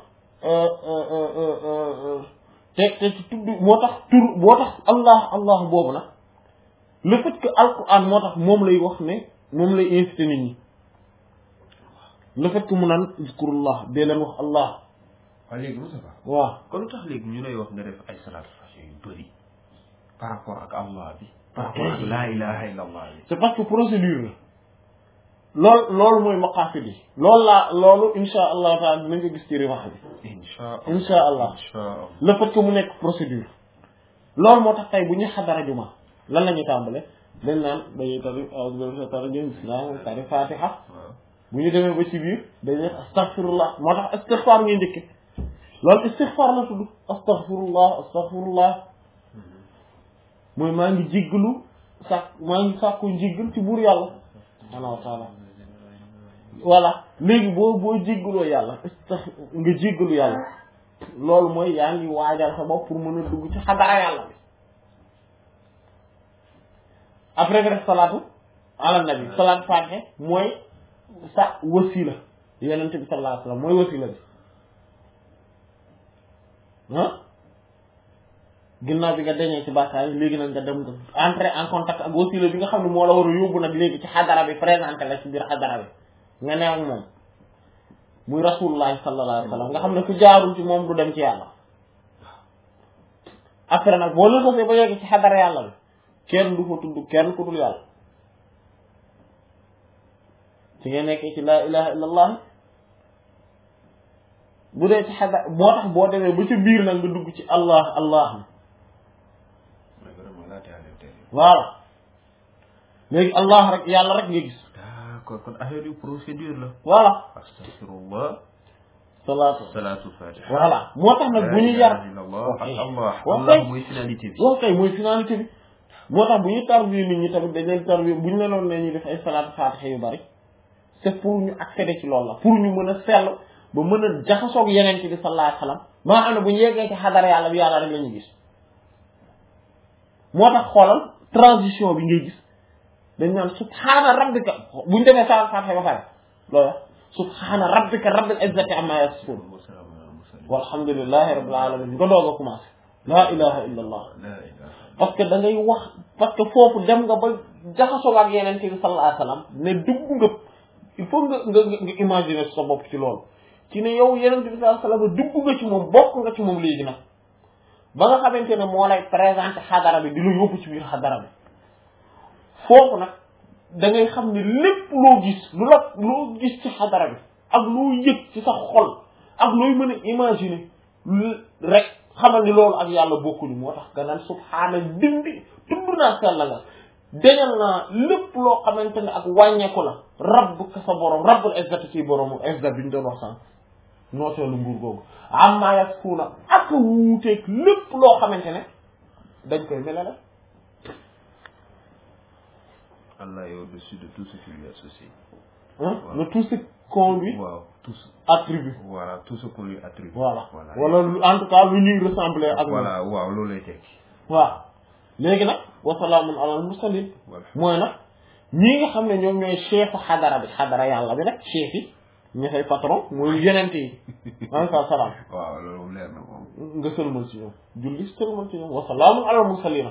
te ci tudd moo tax Allah boobu nag le fait que alquran moo tax moom lay wax ne moom lay incité nit ñi le fait que mu naan zkurullah dee leen wax Allah waaw léegi Moussa Ba waaw kon lu tax léegi ñu lay wax nga def ay salaatu fatiha yu bëri par rapport ak Allah bi par rapport ak laa ilaha illallah bi c'est parce que procédure la loolu mooy maqaasid yi loolu insha allah taala dinañ ko gis ci riwax bi insha allah le fait que mu nekk procédure loolu moo tax tey bu ñu xadara juma lan la ñuy tàmbale dañ naan dañuy tari fatiha bu ñu demee ba ci biir dañuy def astaghfirullah moo tax istighfar ngay njëkke loolu istighfar la tudd astaghfirullah mooy maa ngi jéggalu maa ngi sàkku njéggal ci buur yàlla subhaanahu wa taala voilà léegi boo jéggaloo yàlla nga jéggalu yàlla loolu mooy yaa ngi waajal sa bopp pour mën a dugg ci xadara yàlla bi après nga def salaatu ala nabi salaatu fatiha mooy sa wasila yonent bi sallallahu alayhi wasallam mooy wasila bi ginnaaw bi nga deñee ci bàkkaar yi léegi nag nga dem nga entrer en contact ak wasila bi nga xam ne moo la war a yóbbu nag léegi ci xadara bi présenté la ci biir xadara bi nga ne ak moom muy rasulullah sallallahu alayhi wa sallam nga xam ne ku jaarul ci moom du dem ci yàlla après nag boo leen xasee ba yegg ci xadara yàlla bi kenn du fa tudd kenn ku dul yàlla ci nga nekkee ci laa ilaha illa allah bu dee ci xadara moo tax boo demee ba ci biir nag nga dugg ci allah allah voilà léegi allah rek yàlla rek nga gis kon affaire yu procédure la voilà astaghfirullah salatu fatiha voilà moo tax nag bu ñu yar Allah mooy finalité bi wax kay mooy finalité bi moo tax bu ñu tarbiya nit ñi tamit dañ leen tarbiya bu ñu lenoon ne ñu def ay salatu fatiha yu bari c'est pour ñu accéder ci loolu la pour ñu mën a sell ba mën a jaxasoog yeneen ci bi sallallahu alayhi wasallam maa xam ne bu ñu yeggee ci xadara yàlla bi yàlla rek la ñu gis moo tax xoolal transition bi ngay gis dañ naan subhaana rabbika buñ demee salatu fatiha ba pare loolu subhaana rabbika rabbil izzati amma yasifun walhamdulillahi rabbil alamin nga doog a commencé la ilaha illa allah parce que da ngay wax parce que foofu dem nga ba jaxasoo ak yeneen bi sallallahu alayhi wasallam ne dugg nga il faut nga imaginer sa bopp ci loolu ci ne yow yeneen bi sallallahu alayhi wasallam dugg nga ci moom bokk nga ci moom léegi nag ba nga xamante ne moo lay présenter xadara bi di lu yóbbu ci biir xadara bi foofu nag da ngay xam ne lépp loo gis loo gis ci xadara bi ak loo yëg ci sa xol ak looy mën a imaginer rek xamal ni loolu ak yàlla bokkuñu moo tax nga naan subhaana dindi tudd naa sell nga dañal naa lépp loo xamante ne ak wàññeeku la rabb ka sa borom rabbul izzati ci borom izzat bi ñu doon wax sànq nooteelu nguur googu amma yasfuuna ak wuuteeg lépp loo xamante ne dañ koy melale Allah est au-dessus de tout ce qui lui est associé. De tout ce qu'on lui attribue. Voilà, tout ce qu'on lui attribue. Voilà. Wala en tout cas lu ñuy ressembler ak voilà waaw loolu lay tekki. waaw léegi nag wa salaamun alal mursalin mooy nag ñi nga xam ne ñoom ñooy chef xadara bi xadara yàlla bi nag chef yi ñi fay patron mooy yenente yi alayhi salaam waaw loolu moom leer na moom nga sëlmal ci ñoom julli sëlmal ci ñoom wa salaamun alal mursalin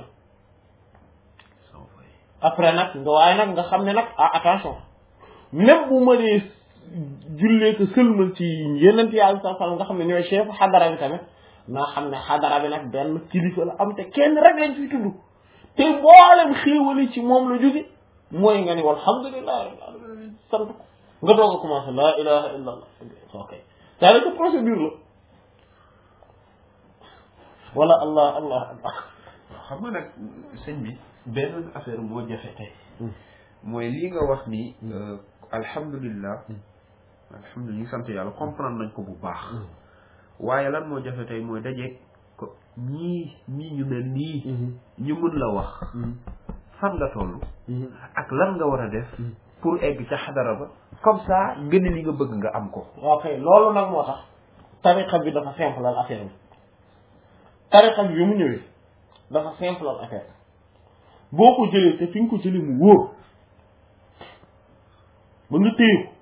après nag nga waaye nag nga xam ne nag attention même bu ma dee jullee ko sëlmal ci yeneen yi alayhi salaam nga xam ne ñooy chef xadara bi tamit naa xam ne xadara bi nag benn kilifa la am te kenn rek lañ fiy tudd te mboolem xéewali ci moom la jóge mooy nga ni walhamdulillah sant ko nga doog a commencé la ilaha illa allah ok c'est-à-dire que procédure la wala allah allah allah xam nga nag sëñ bi benn affaire moo jafe tey mooy lii nga wax ni alhamdulillah ñu sant yàlla comprendre nañ ko bu baax waaye lan moo jafe tey mooy dajeeg ko ñii ñu mel nii ñu mën la wax fan nga toll ak lan nga war a def pour egg ca xadara ba comme ça gën li nga bëgg nga am ko ok loolu nag moo tax tariqa bi dafa simple al affaire bi tariqa bi mu ñëwee dafa simple al affaire boo ko jëlee te fi nga ko jëlee mu wóor ba nga téye ko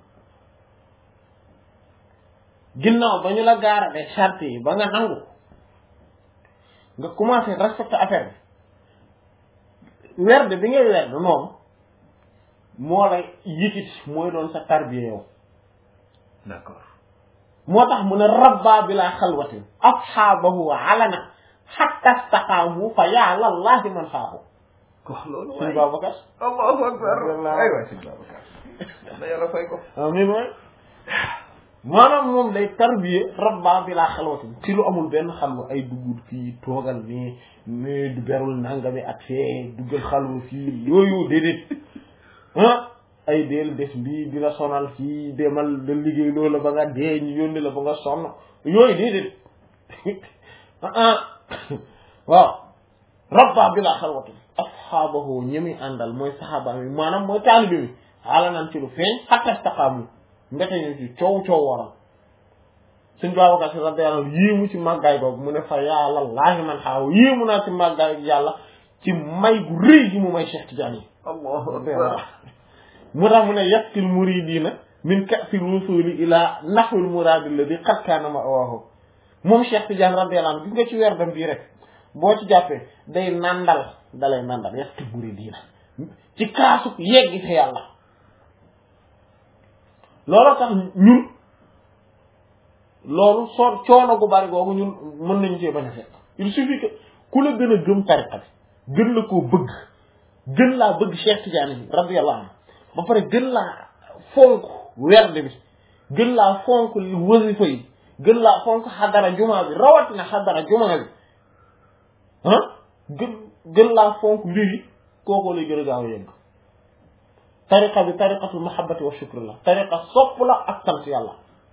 ginnaaw ba ñu la gaarale charte yi ba nga nangu nga commencé respecter affaire bi werd bi ngay werd noonu moo lay yëkkati mooy doon sa tarbiya yow d'accord moo tax mu ne rabba bila xalwatin asxaabahu alana xatta staqaamu fa ya'la allahi man xaafu wax loolu sëñ Babacar allahu akbar ay waay sëñ Babacar na yàlla fay ko amiin waay maanaam moom day tarbiya rabba bila xalwatin ci lu amul benn xalwa ay dugul fii toogal mais du berul nangami ak fee duggal xalwa fii yooyu déedéet ay deel des bii di la sonal fii demal da liggéey loola ba nga dee ñu yónni la ba nga sonn yooyu déedéet waaw rabba bi laa xalwatu asxaabahu ñemi àndal mooy saxaaba mi maanaam mooy taalibe mi xaala naan ci lu feeñ xatta staqaamu mbete ñu ci coow waral suñ Babacar Si radiyallahu anhu yéemu ci màggaay boobu mu ne fa yàlla laahi man xaaw yéemu naa ci màggaay yàlla ci may gu rëy gi mu may Cheikh Tidiane yi allahu akbar mu tax mu ne yaqil muridina min ka'sil wusuli ila nahwil muradi alladhi qad kana ma'wahu moom Cheikh Tidiane radiyallahu anhu gis nga ci weer dem bii rek boo ci jàppee day dalay nandal yaqil muridina ci kaasu yeggi ci yàlla loolu tax ñun loolu soo coono gu bari googu ñun mën nañu cee bañ a fekk il suffit que ku la gën a gëm tariqa bi gën la koo bëgg gën laa bëgg Cheikh Tidiane bi radiyallahu anhu ba pare gën laa fonk werde bi gën laa fonk wasifa yi gën laa fonk xadara jumaa bi rawatina xadara jumaa bi gën laa fonk mbir yi kookoo lay gën a gaaw a yegg tariqa bi tariqatul mahabbati wa shukr la tariqa sopp la ak sant yàlla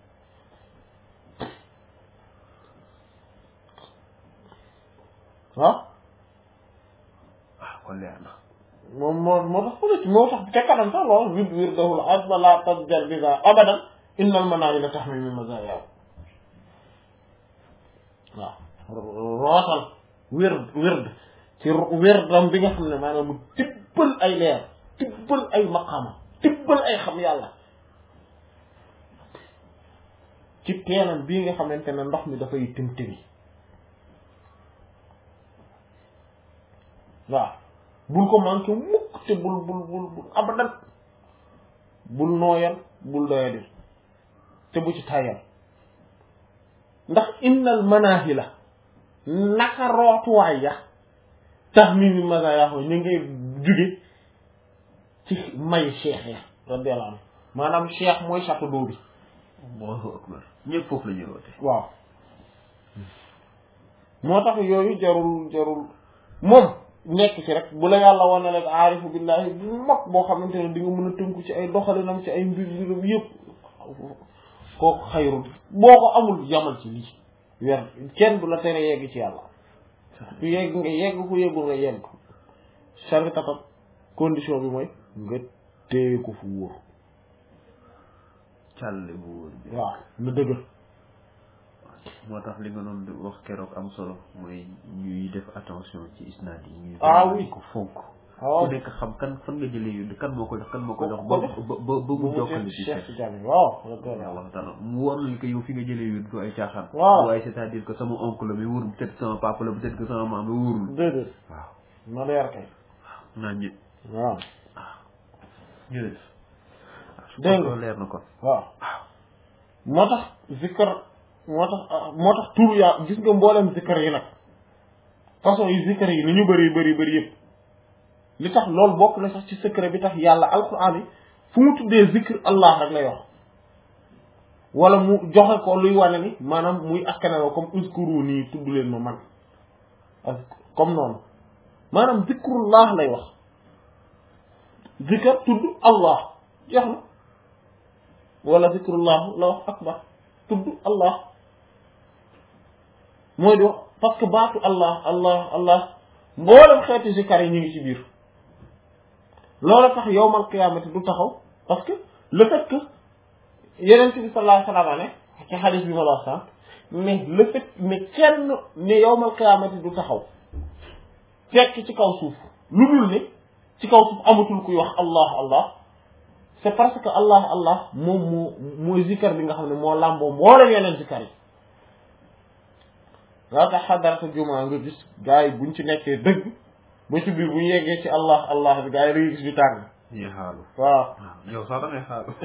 kon leer na moo tax ca kanam sax loolu wir dahul asba la tasjar biza abadan innal manazila tahmi min mazaya rootal wird ci wirdam bi nga xam ne maanaam mu tibbal ay leer tibbal ay maqama tibbal ay xam yàlla ci teenam bii nga xamante ne ndox mi dafay tëmtëmi bul ko manqué mukk te bul abadan bul nooyal bul doyadi te bu ci tayal ndax innal manahila naka rootuwaay ya tax mi maga yaaxoo ñu ngay jóge ci may cheikh ya radiyallahu anhu maanaam cheikh mooy château d'eau bi Allahu akbar ñëpp foofu la ñuy woote waaw moo tax yooyu jarul moom nekk ci rek bu la yàlla wane rek aarifu billahi bu mag boo xamante ne di nga mën a tënku ci ay doxalinam ci ay mbiram yëpp kooku xayrul boo ko amul yamal ci lii weer kenn du la tere yegg ci yàlla ku yegg nga yegg ku yeggul nga yegg sargi tatam condition bi mooy nga téye ko fu wóor càlle bu wóor bi waaw na dëgër moo tax li nga doon wax keroog am solo mooy ñuy def attention ci isnaad yi ñuy oui ko fonk ku nekk xam kan fan nga jëlee yu kan moo ko jox ba mu jokkale ci Cheikh Tidiane waaw Allah taala mu war nañ ko yow fi nga jëlee yu du ay caaxaan waaw waaye c'est-à-dire que sama oncle la mais wóorul peut-être sama papa la peut-être que sama maam la wóorul déedéet waaw na leer kay naa ñi waaw jërëjëf dégg nga leer na kon waaw moo tax zikkar moo tax tur yaa gis nga mboolem zikkar yi nag façon yi zikkar yi ni ñu bëri yëpp li tax loolu bokk na sax ci secret bi tax yàlla alquran yi fu mu tuddee zikr allah rek lay wax wala mu joxe ko luy wane ni maanaam muy askanelo comme uskuru nii tudd leen ma man ak comme noonu maanaam zikrullah lay wax zikkar tudd allah jox na wala zikrullah la wax akbar tudd allah mooy di wax parce que baatu allah mboolem xeeti zikkar yi ñu ngi ci biir loolu tax yowmal qiyaamati du taxaw parce que le fait que yeneen bi sallallahu alayhi wa sallam ne ci xadis bi ma la wax sànq mais le fait mais kenn ne yowmal qiyaamati du taxaw fekk ci kaw suuf lu dul ne ci kaw suuf amatul kuy wax allah c'est parce que allah moom mooy zikkar bi nga xam ne moo làmboo mboolem yeneen zikkar yi daa tax xadarata jumaa nga gis gars yi buñ ci nekkee dëgg ba ci biir bu ñu yeggee ci allah bi gars yi dañuy gis ñu tàng ñuy xaalu waaw yow sax da ngay xaalu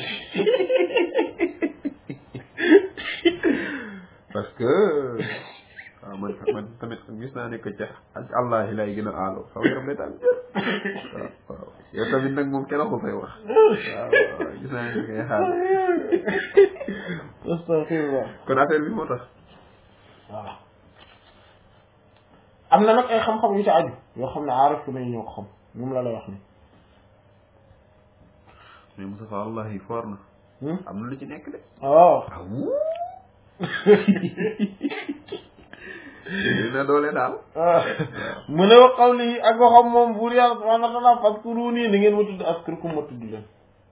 parce que waaw man tamit gis naa ne que ca allah yi lay gën a aalo xaw yaram day tàng waaw yow tamit nag moom kenn ko fay wax waaw gis naa ne ngay xaalu astaghfirullah kon affaire bi moo tax waaw am na nag ay xam-xam yu ci aju yoo xam ne aarif ku nañu ñoo ko xam moom la lay wax ni mais Moustapha allah yi foor na am na lu ci nekk de waaw na doole daal mu ne wa qawli ak waxam moom buur yàlla subhanahu wa ta'ala fazkuruni ni ngeen ma tudd askurkum ma tudd leen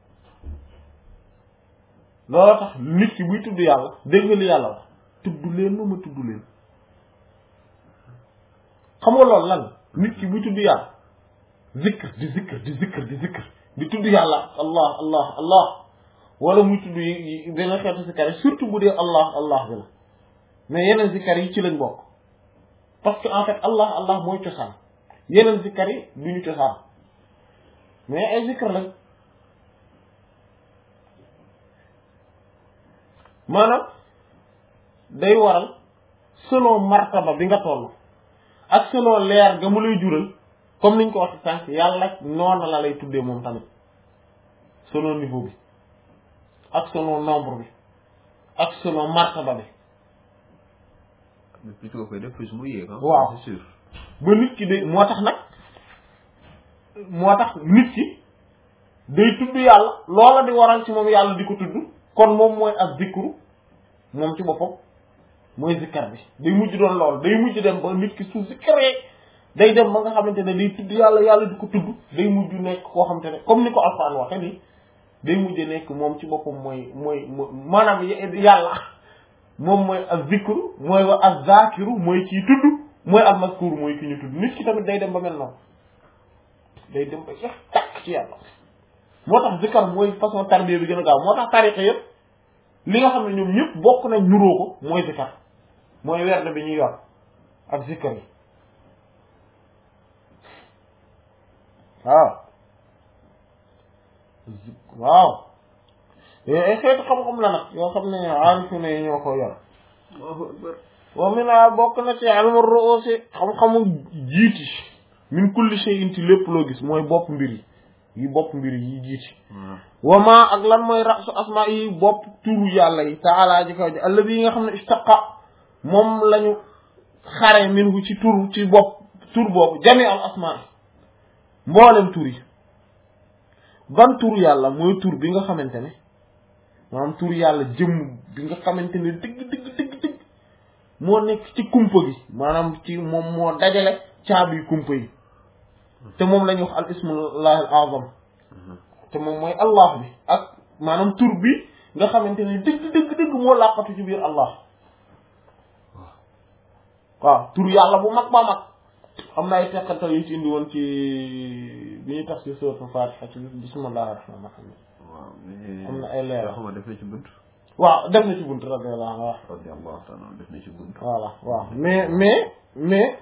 loolu tax nit ki buy tudd yàlla dégg nga li yàlla wax tudd leen ma tudd leen xam nga loolu lan nit ki buy tudd yàlla zikr di tudd yàlla allah wala muy tudd yi dana xeetu zikar yi surtout bu dee allah bi la mais yeneen zikar yi ci lañ bokk parce que en fait allah mooy cosaan yeneen zikar yi duñu cosaan mais ay zikar lañ maanaam day waral selon martaba bi nga toll ak selon leer ga mu lay jural comme niñ ko wax sànq yàlla noonu la lay tuddee moom tamit selon niveau bi ak selon nombre bi ak selon martaba bi. mais plutôt koy def plus mu yéeg. waaw c'est sûr. ba nit ki de moo tax nit ki day tudd yàlla loola di waral ci moom yàlla di ko tudd kon moom mooy ak zikru moom ci boppam mooy zikkar bi day mujj doon lool day mujj dem ba nit ki su zikkaree day dem ba nga xamante ne day tudd yàlla di ko tudd day mujj nekk koo xamante ne comme ni ko Alxuraan waxe ni day mujj nekk moom ci boppam mooy maanaam yàlla moom mooy ak zikru mooy wa ak zakiru mooy kii tudd mooy ak mazkur mooy ki ñu tudd nit ki tamit day dem ba mel noonu day dem ba jeex tàkk ci yàlla moo tax zikkar mooy façon tarbiya bi gën a gaaw moo tax tariqa yëpp li nga xam ne ñoom ñëpp bokk nañ ñuroo ko mooy zikkar mooy werd bi ñuy yor ak zikkar yi waaw ay xeetu xam-xam la nag yoo xam ne aarifu ne ñoo ko yor wa mina bokk na ci ilmu ru'usi xam-xamu jiiti min kulli shay'in ci lépp loo gis mooy bopp mbir yi bopp mbir yi jiiti wa ma ak lan mooy rasu asma yi bopp turu yàlla yi taala ji kaw ji alladi yi nga xam ne istaqa moom lañu xare minhu ci tur ci bopp tur boobu jami al asma mboolem tur yi ban tur yàlla mooy tur bi nga xamante ne maanaam tur yàlla jëmm bi nga xamante ne dëgg moo nekk ci kumpa gi maanaam ci moom moo dajale caabi kumpa yi te moom la ñuy wax al ismullahi al azam te moom mooy allah bi ak maanaam tur bi nga xamante ne dëgg moo làqatu ci biir allah waaw tur yàlla bu mag ba mag am na ay teqantal yu ci indi woon ci bi ñuy tax ci suratul fatiha ci bismillahi rahmaani rahiim waaw am na ay leer xam nga def na ci bunt waaw def na ci bunt radiyallahu anhu def na ci bunt voilà waaw mais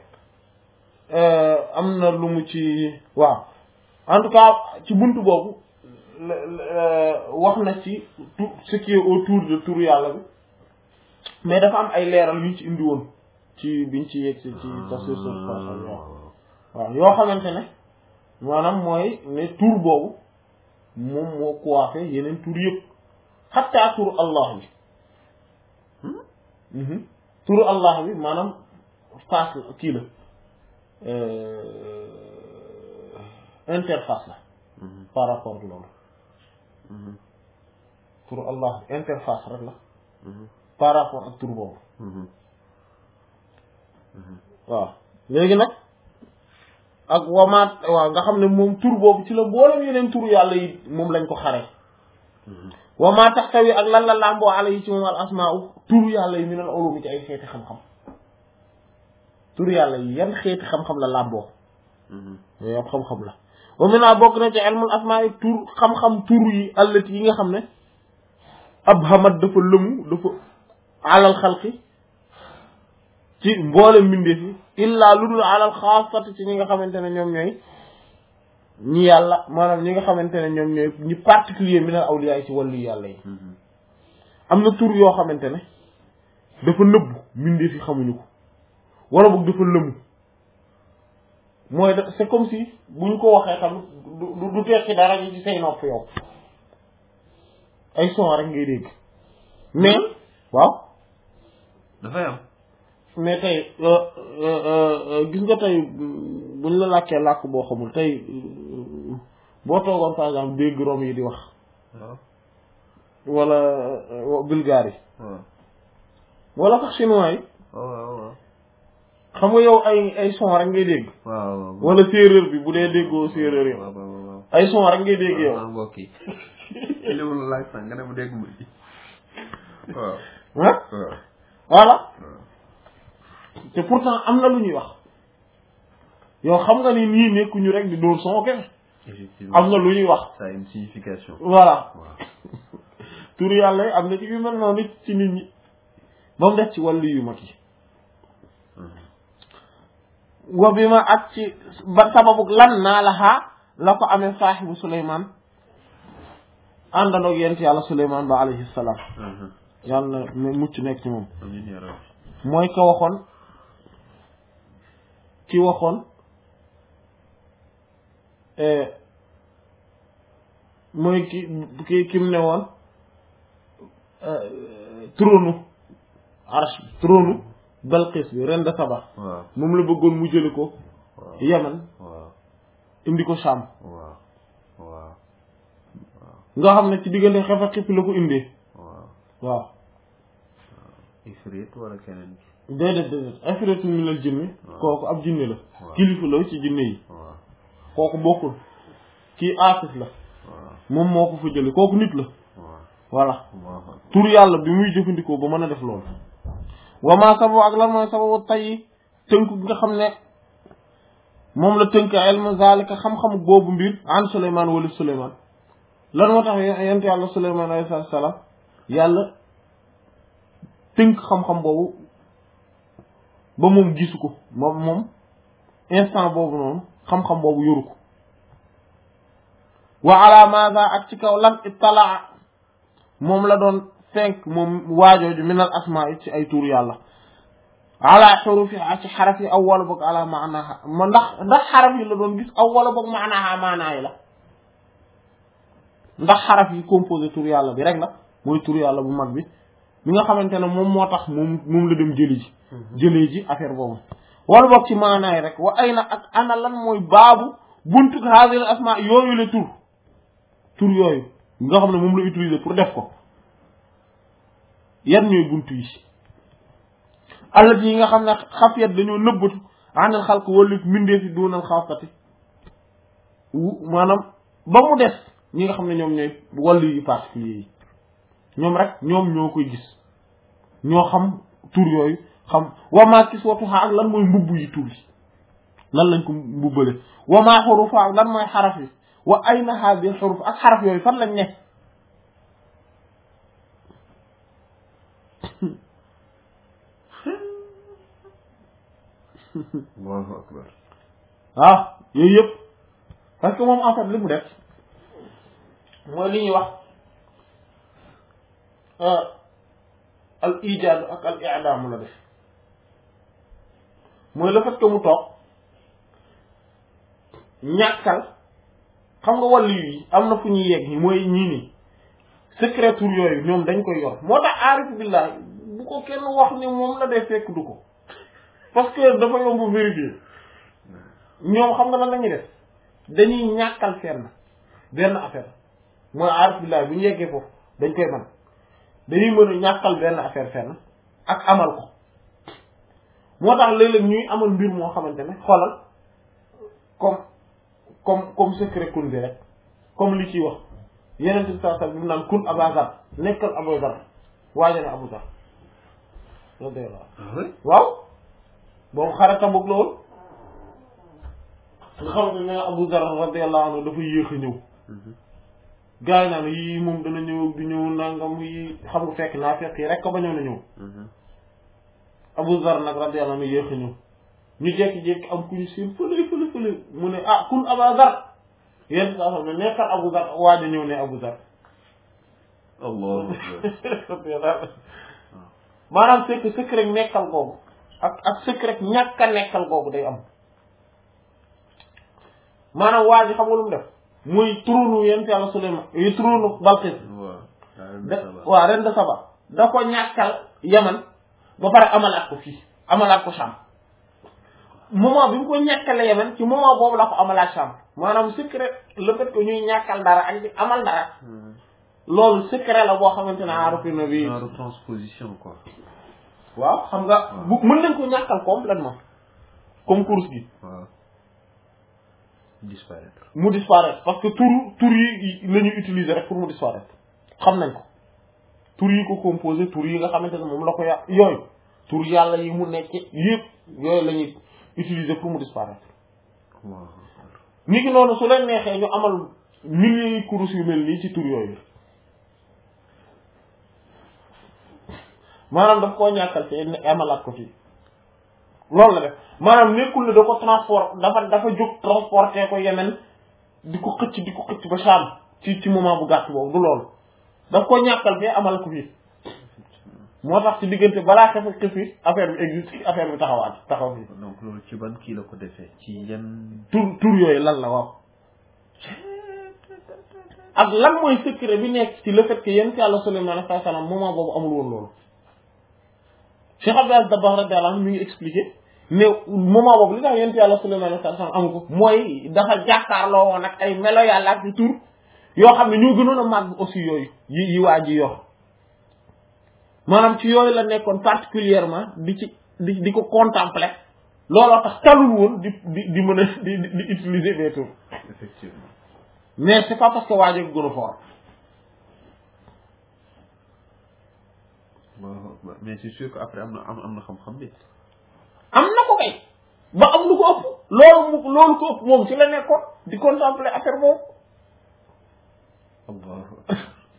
am na lu mu ci waaw en tout cas ci bunt boobu wax na ci tout ce qui est autour de tur yàlla bi mais dafa am ay leeral yu ñu ci indi woon ci biñ ci yegg ci tafsir waaw yoo xamante ne maanaam mooy ne tur boobu moom moo coiffé yeneen tur yëpp xattaa turu allah bi turu allah bi maanaam face kii la interface la par rapport ak loolu turu allah bi interface rek la par rapport ak tur boobu waaw léegi nag ak wamaat waaw nga xam ne moom tur boobu ci la boolem yeneen turu yàlla yi moom lañ ko xare wamaa taxtawi ak lan la làmboo ala yi ci moom al asmaa'u turu yàlla yi minal ulumi ci ay xeeti xam-xam turu yàlla yi yan xeeti xam-xam la làmboo yooyu ab xam-xam la wa mina bokk na ci ilmul asma'i tur xam-xam turu yi allati yi nga xam ne abhamat dafa lëmu dafa alal xalqi ci mboole mbindeef yi illaa lu dul alal xaasati ci ñi nga xamante ne ñoom ñooy ñi yàlla maanaam ñi nga xamante ne ñoom ñooy ñi particulier min al awliya yi ci wàllu yàlla yi am na tur yoo xamante ne dafa nëbbu mbindeef yi xamuñu ko wala boog dafa lëmu mooy c'est comme si bu ñu ko waxee tam du tekki dara ci say nopp yow ay son rek ngay dégg mais waaw dafay am mais tey gis nga tey buñ la làkkee làkk boo xamul tey boo toogoon par exemple dégg rom yi di wax wala bulgare yi wala sax chinois yi xam nga yow ay son rek ngay dégg wala séeréer bi bu dee déggoo séeréer yi ay son rek ngay dégg yow mbokk yi liwul laaj sax nga ne mu dégg mu ji ah voilà te pourtant am na lu ñuy wax yow xam nga ni nii nekkuñu rek di dóor son kese am na lu ñuy wax ça a une signification voilà tur yàlla yi am na ci yu mel noonu ci nit ñi ba mu def ci wàllu yu mag yi wa bi ma ak ci ba sababu lan naa la xaa la ko amee saaxibu Suleymaan àndandoog yent yàlla Suleymaan ba alayhi salaam yàlla na mucc nekk ci moom amiin yaa rabbi mooy ki waxoon mooy ki mu ne woon trône arsh trône Balqis bi reine de Saba waaw moom la bëggoon mu jële ko waaw Yemen waaw indi ko Sham waaw waaw nga xam ne ci diggante xef ak xippi la ko indee waaw waaw ifrit wala keneen ki déedéet Ifrit minal jinni kooku ab jinne la waaw kilifa la ci jinne yi waaw kooku bokkul kii Asis la waaw moom moo ko fa jële kooku nit la waaw voilà waaw tur yàlla bi muy jëfandikoo ba mën a def loolu wama sababu ak lan mooy sababu tay tënk bi nga xam ne moom la tënk ilmu zalika xam-xamu boobu mbir an Souleymane wala Souleymane lan moo tax yent yàlla Souleymane alayhi salaam yàlla tënk xam-xam boobu ba moom gisu ko moom instant boobu noonu xam-xam boobu yoru ko wa ala maza ak ci kaw lan italaa moom la doon fenk moom waajooju minal asmaa yi ci ay tuur yàlla ala xurufi ak ci xaraf yi aw wala boog ala maanaaha ma ndax xaraf yi la doon gis aw wala boog maanaaha maanaa yi la ndax xaraf yi composé tuur yàlla bi rek la mooy tuur yàlla bu mag bi mi nga xamante ne moom moo tax moom la dem jëlee ji affaire boobu wala boog ci maanaa yi rek wa ay na ak ana lan mooy baabu buntu haazil asmaa yooyu la tur yooyu nga xam ne moom la utiliser pour def ko yan ñooy buntu yi allat yi nga xam ne xafiyat dañoo nëbbatu àndal xalq wala mbindee fi doonal xaafati maanaam ba mu des ñi nga xam ne ñoom ñooy wàllu yu particulier yi ñoom rek ñoom ñoo koy gis ñoo xam tur yooyu xam wamaa kis watuxaa ak lan mooy mbubb yi tur yi lan lañ ko mbubbale wamaa xurufa ak lan mooy xaraf yi wa ayna haadi xuruf ak xaraf yooyu fan lañ ne Allahu akbar waaw yooyu yëpp parce que moom en fait li mu def mooy li ñuy wax al ijaadu ak al i'daamu la def mooy le fait que mu toog ñàkkal xam nga wàllu yi am na fu ñuy yegg ni mooy ñii nii secret tur yooyu ñoom dañ koy yor moo tax aarif billah bu ko kenn wax ni moom la def fekk du ko parce que dafa yomb vérifier ñoom xam nga lan la ñuy def dañuy ñàkkal fenn benn affaire mooy aarif billah bu ñu yeggee foofu dañ koy mën dañuy mën a ñàkkal benn affaire fenn ak amal ko moo tax léeg-léeg ñuy amal mbir moo xamante ne xoolal comme secret kun bi rek comme li ciy wax yeneen ci saa saa bi mu naan kun abazar nekkal abazar waajane abuzar waaw boobu xarata boog la woon nga xamante ne Abu Zar radiyallahu anhu dafa yéex a ñëw gars yi naan yii moom dana ñëw di ñëw nangam yi xam nga fekk naa fekk yi rek ko ba ñëw na ñëw Abu Zar nag radiyallahu anhu yéex a ñëw ñu jékki-jékki am ku ñu siin fële mu ne ah kun Abu Zar yéen saa xam ne nekkal Abu Zar waaj a ñëw ne Abu Zar Allah maanaam c'est que secret nekkal googu ak secret ñàkk a nekkal googu day am maanaam waa ji xam nga lu mu def muy trône yent yàlla Suleymaan yi trône Balqis waaw reine de Saba da ko ñàkkal Yaman ba pare amalaat ko fii amalaat ko Sham moment bi mu ko ñàkkale Yaman ci moment boobu la ko amalaat Sham maanaam secret le fait que ñuy ñàkkal dara ak di amal dara loolu secret la boo xamante ne aarufina bi transposition quoi waaw xam nga bu mën nañ ko ñàkkal complètement comme course gi waaw disparaître mu disparaître parce que tur yi la ñuy utiliser rek pour mu disparaître xam nañ ko tur yi ko composé tur yi nga xamante ne moom la ko yooyu tur yàlla yi mu nekk yëpp yooyu la ñuy utiliser pour mu disparaître ni ki noonu su leen neexee ñu amal milliers yi kurus yu mel nii ci tur yooyu maanaam daf koo ñàkkal ci amalaat ko fii loolu la def maanaam nekkul ne da ko transport dafa jóg transporté ko Yemen di ko xëcc ba Sham ci moment bu gàtt boobu du loolu daf koo ñàkkal fee amal ko fii moo tax ci diggante balaa xefi affaire bi existe affaire bi taxaw fi donc loolu ci ban kii la ko defee ci yan tur yooyu lan la waaw ak lan mooy secret bi nekk ci le fait que yéen ci Yàlla Suleymaan alayhi salaam moment boobu amul woon loolu Cheikh Abdel Dabakh radiyallahu anhu mi ngi expliqué ne moment boobu li tax yéen ci Yàlla Suleymaan alayhi salaam amu ko mooy dafa jàkkaarloo woon ak ay melo yàlla ak ci tur yoo xam ne ñoo gënoon a màgg aussi yooyu yi waa ji yor maanaam ci yooyu la nekkoon particulièrement di ko contempler looloo tax talul woon di mën a di utiliser des tours effectivement mais c'est pas parce que waa ji gën a fort mais c'est sûr que après am na xam-xam bi am na ko kay ba am lu ko ëpp loolu ko ëpp moom ci la nekkoon di contempler affaire boobu Allah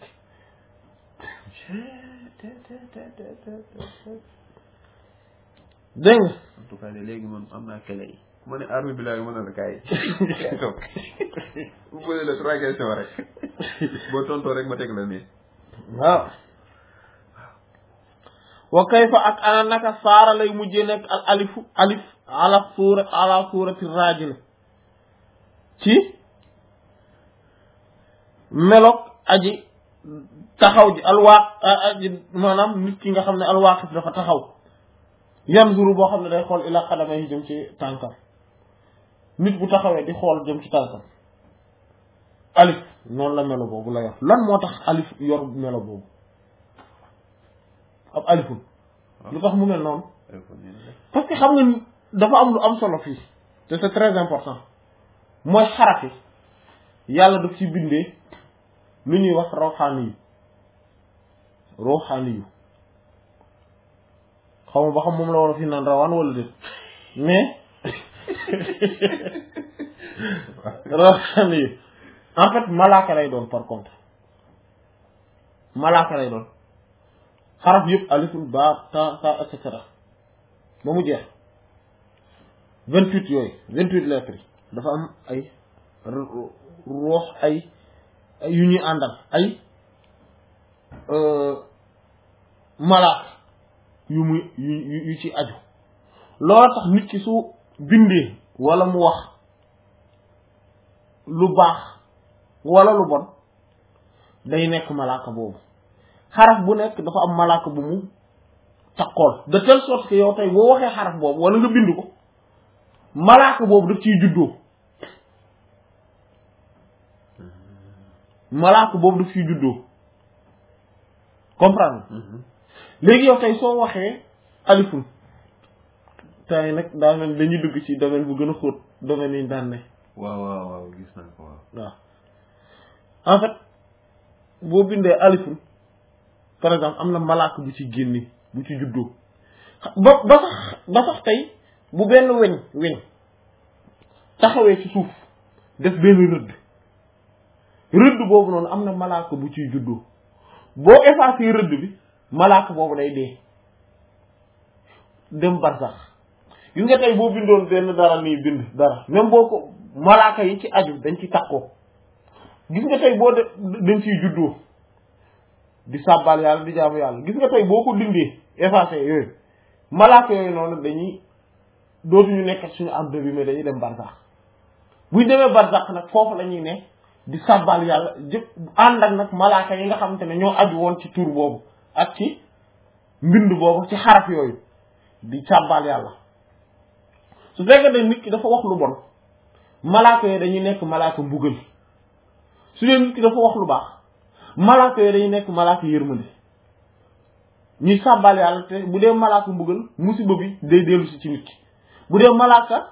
dégg nga en tout cas léegi man am naa kele yi ma ne arme bi laa mën a la kaay toog bu bële la 3 questions rek boo tontoo rek ma teg la nii waaw wa kayfa ak ana naka saara lay mujjee nekk al alif ala suurati raajil ci melok aji taxaw ji aji maanaam nit ki nga xam ne alwaaqif dafa taxaw yanzuru boo xam ne day xool ila qadamay jëm ci tànkam nit bu taxawee di xool jëm ci tànkam alif noonu la melo boobu la yor lan moo tax alif yor melo boobu ab alifun lu tax mu mel noonu parce que xam nga dafa am lu am solo fii te c'est très important mooy xaraf yi yàlla daf ci bindee lu ñuy wax rawxaani yu xaw ma ba xam moom la war a fi naan rawaan wala déet mais rawxaani yu en fait malaaka lay doon par contre malaaka lay doon xaraf yëpp alifun ba ta et cetera ba mu jeex 28 yooyu 28 lettres dafa am ay ruux ay yu ñuy àndal ay malaaka yu ci aju loolu tax nit ki su bindee wala mu wax lu baax wala lu bon day nekk malaaka boobu xaraf bu nekk dafa am malaaka bu mu takkool de telle sorte que yow tey boo waxee xaraf boobu wala nga bind ko malaaka boobu daf ciy juddoo malaaka boobu daf ciy juddoo comprendre léegi yow tey soo waxee alifun tey nag daa mel dañuy dugg ci domaine bu gën a xóot domaine yi ñu daan ne waaw gis naa ko waaw en fait boo bindee alifun par exemple am na malaaka bu ci génne bu ci juddoo ba sax tey bu benn weñ taxawee ci suuf def benn rëdd boobu noonu am na malaaka bu ciy juddoo boo effacé rëdd bi malaaka boobu day dee dem barsax gis nga tey boo bindoon benn dara nii bind dara même boo ko malaaka yi ci aju dañ ci takkoo gis nga tey boo dañ ciy juddoo di sàbbal yàlla di jaamu yàlla gis nga tey boo ko dindee effacé yooyu malaaka yooyu noonu dañuy dootuñu nekk suñu àdduna bi mais dañuy dem barsax buñ demee barsax nag foofu la ñuy ne di sàbbal yàlla jëpp ànd ak nag malaaka yi nga xamante ne ñoo aju woon ci tur boobu ak ci mbind boobu ci xaraf yooyu di sàbbal yàlla su fekkee ne nit ki dafa wax lu bon malaaka yooyu dañuy nekk malaaka mbugal su dee nit ki dafa wax lu baax malaaka yooyu dañuy nekk malaaka yërmande ñuy sàbbal yàlla te bu dee malaaka mbugal musiba bi day dellu si ci nit ki bu dee malaaka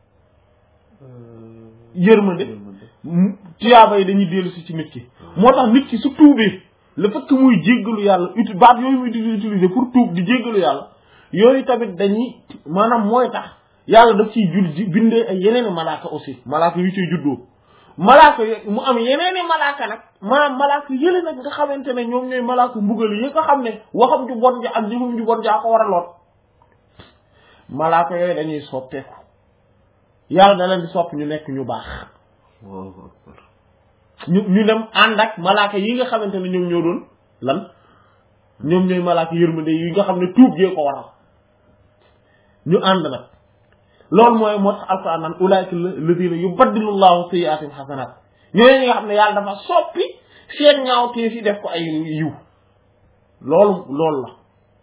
yërmande tiyaaba yi dañuy dellu si ci nit ki moo tax nit ki su tuubee le fait que muy jéggalu yàlla baat yooyu muy di utiliser pour tuub di jéggalu yàlla yooyu tamit dañuy maanaam mooy tax yàlla daf ciy bindee ay yeneeni malaaka aussi malaaka yu ciy juddoo malaaka mu am yeneeni malaaka nag maanaam malaaka yële nag nga xamante ne ñoom ñooy malaaka mbugal yi nga xam ne waxam ju bon ja ak jëfam ju bon jaa ko war a lool malaaka yooyu dañuy soppeeku yàlla da leen di sopp ñu nekk ñu baax ñu dem ànd ak malaaka yi nga xamante ne ñoom ñoo doon lan ñoom ñooy malaaka yërmande yi nga xam ne tuub gee ko waral ñu ànd nag loolu mooy moo tax alquran naan ulaa'ika allaziina yubaddilu llaahu sayyi'aatihim hasanaat ñooñu nga xam ne yàlla dafa soppi seen ñaawteef yi def ko ay yiw loolu la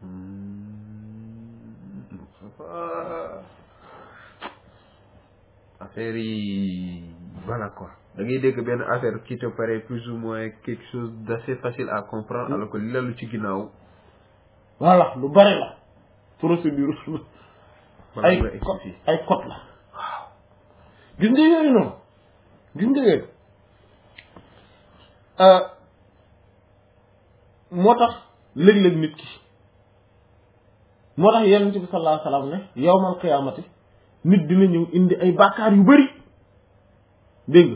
affaire yi voilà quoi da ngay dégg benn affaire qui te paraît plus ou moins quelque chose d'assez facile à comprendre alors que li la lu ci ginnaaw voilà lu bari la procédure ay code la waaw gis nga yooyu noonu gis nga yooyu moo tax léeg-léeg nit ki moo tax yonent bi sallallahu alayhi wasallam ne yawmal qiyaamati nit dina ñëw indi ay bàkkaar yu bari dégg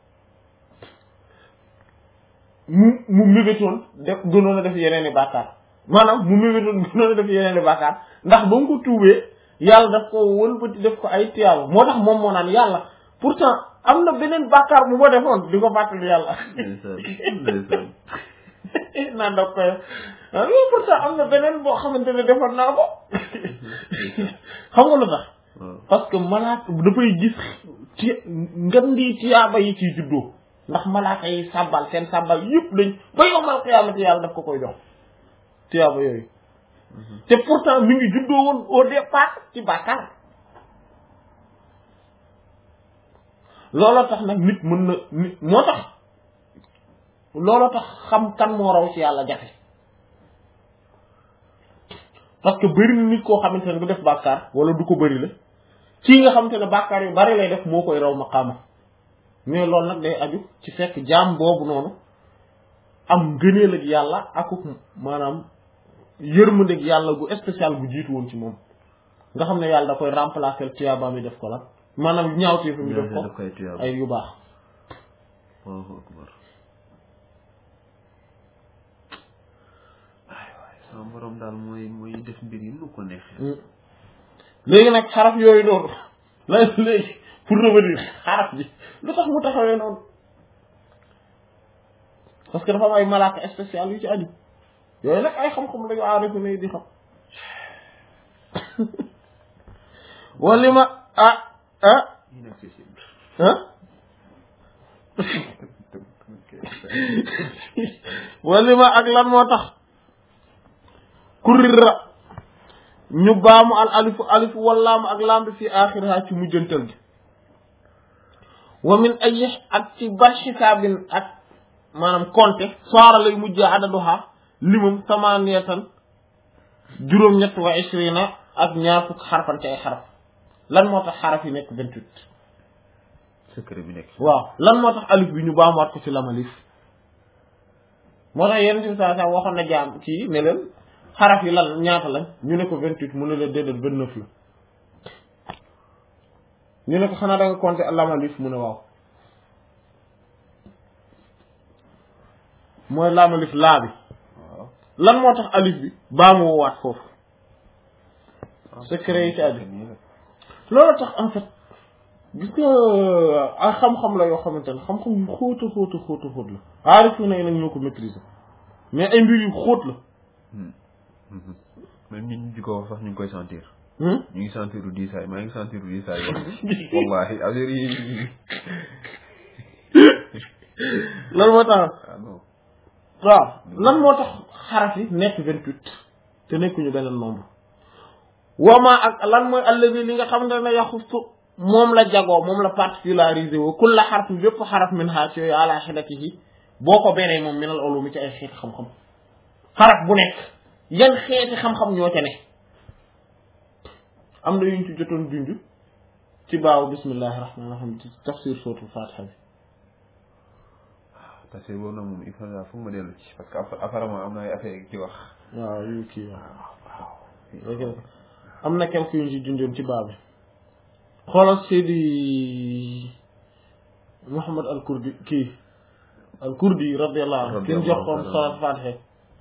mu mébétoon gënoon a def yeneen i bàkkaar maanaam mu mébétoon gënoon a def yeneen i bàkkaar ndax ba mu ko tuubee yàlla daf ko wëlbati def ko ay tiyaaba moo tax moom moo naan yàlla pourtant am na beneen bàkkaar bu ma defoon di ko fàttali yàlla naan daf koy pourtant am na beneen boo xamante ne defoon naa ko xam nga lu tax parce que malaaka dafay gis ngam di tiyaaba yi ciy juddoo ndax malaaka yi sàbbal seen sàbbal yëpp dañ ba yomal xiyaamati yàlla daf ko koy jox tiyaaba yooyu te pourtant mi ngi juddoo woon au départ ci bàkkaar looloo tax nag nit mën na nit moo tax looloo tax xam kan moo raw ci yàlla jafe parce que bëri na nit koo xamante ne du def bàkkaar wala du ko bëri la ci nga xamante ne bàkkaar yu bari lay def moo koy raw maqaama mais loolu nag day aju ci fekk jaam boobu noonu am ngëneel ak yàlla akuk maanaam yërmande ak yàlla gu spécial gu jiitu woon ci moom nga xam ne yàlla da koy remplacer tuyaaba mi def ko la maanaam ñaawteef mi def ko ay yu baax sama borom daal mooy def mbir yi nu ko neexee léegi nag xaraf yooyu noonu léegi pour revenir xaraf bi lu tax mu taxawee noonu parce que dafa am ay malaaka spécial yu ci aju yooyu nag ay xam-xam la yu aarifu ne di xam wala ma wala ma ak lan moo tax kurira ñu baamu al alifu wallaamu ak lam bi fi axiriha ci mujjantal gi wa min ay ak ci bar xisaabin ak maanaam compte soara lay mujjee adaduha limam samaniyatan juróom-ñett wa ishrina ak ñaar fukk xarfan ci ay xaraf lan moo tax xaraf yi nekk 28 secret bi nekk waaw lan moo tax alif bi ñu baamuwaat ko ci lamalif moo tax yenn ci saa waxoon na jaam kii ne leen xaraf yi lan ñaata lañ ñu ne ko 28 mu ne la déedéet 29 la ñu ne ko xanaa da nga compter lamalif mu ne waaw mooy lamalif laa bi lan moo tax alif bi baa mu woowaat foofu secret yi ci aju loolu tax en fait gis nga ay xam-xam la yoo xamante ne xam-xam yu xóot la aarif yu ne nag ñoo ko maîtriser mais ay mbir yu xóot la même ñun ñu ko wax sax ñu ngi koy sentir ñu ngi sentir u diisaay maa ngi sentir u diisaay wallahi affaire yi lan moo tax waaw lan moo tax xaraf yi nekk 28 te nekkuñu beneen nombre wama ak lan mooy allazi li nga xamante ne yaxustu moom la jagoo moom la particularisé woo kulla xarf bépp xaraf min ha ci yooyu ala xidatihi boo ko benee moom minal ulumi ci ay xeeti xam-xam xaraf bu nekk yan xeeti xam-xam ñoo ca ne am na yuñ ci jotoon junj ci baaw bismillahi rahmaani rahim ci tafsir suratul fatiha bi tafsir boobu nag moom il faut foog ma dellu ci parce que apparemment am na ay affaire ci wax waaw yu kii waaw am na quelque yuñ ci junjoon ci baaw bi xoolal Seydi Muhammad al Kurdi kii al Kurdi radiyallahu anhu kenn jox ko salaat fatiha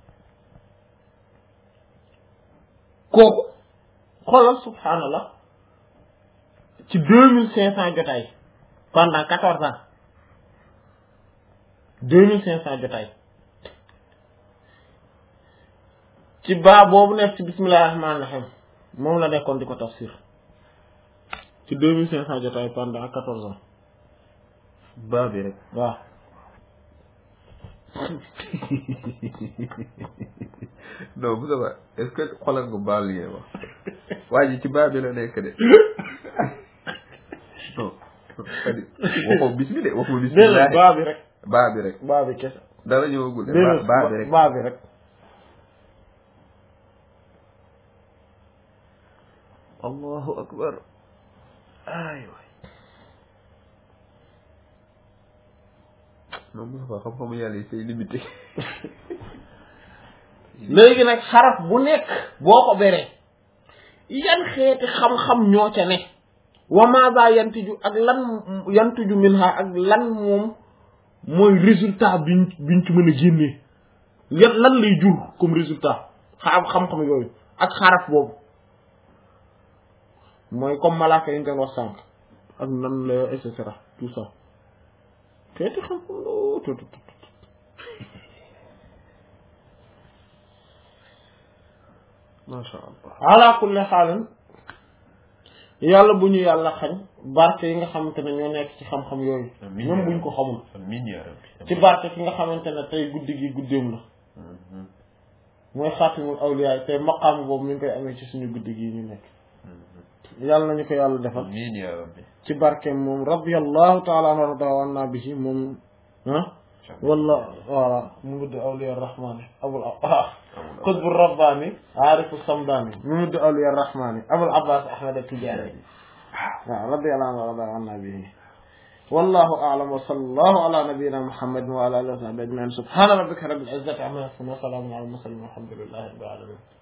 kooku xoolal subhanallah ci 2500 jotaay pendant 14 ans 2500 jotaay ci baa boobu nekk ci bismillahir rahmanir rahim moom la nekkoon di ko tafsir ci 2500 jotaay pendant 14 ans baa bi rek waaw non bu sama est-ce que xoolal nga baal li ngay wax waa ji ci baa bi la nekk de non c'est-à-dire waxoo bis bi de waxoo bis bi déedéet baa bi rek baa bi rek baa bi kese dara ñëwagul de déedéet baa bi rek baa bi rek allahu akbar ay waay non bu sama xam-xamu yàlla yi c'est limité léegi nag xaraf bu nekk boo ko beree yan xeeti xam-xam ñoo ca ne wa maza yantiju ak lan yantiju minha ak lan moom mooy résultat biñ ci mën a génnee yan lan lay jur comme résultat xam-xam yooyu ak xaraf boobu mooy comme malaaka yi ñu doon wax sànq ak nan la et cetera tout ça xeeti xam-xam loo masha allah ala kulli xaalin yàlla bu ñu yàlla xañ barke yi nga xamante ne ñoo nekk ci xam-xam yooyu même buñ ko xamul amiin yaa rabbi ci barke ki nga xamante ne tey guddi gi guddeem la mooy xaatimul awliya tey maqaam boobu mi ngi koy amee ci suñu guddi gi ñu nekk yàlla nañu ko yàlla defal amiin yaa rabbi ci barkeem moom radiyallahu taala anhu wa anna bihi moom wala voilà mu mudd awliya rahmani abul qutbu rabbani aarifu samdani mu mudd awliya rahmani abul abbas ahmad at-tijani waaw radiyallahu wa anna bihi wallahu a'lam wa sallallahu ala nabiyyina muhammad wa ala alihi wa sahbihi ajma'in subhana rabbika rabbil izzati amma yasifun wa salamun ala al mursalin walhamdulillahi rabbil alamin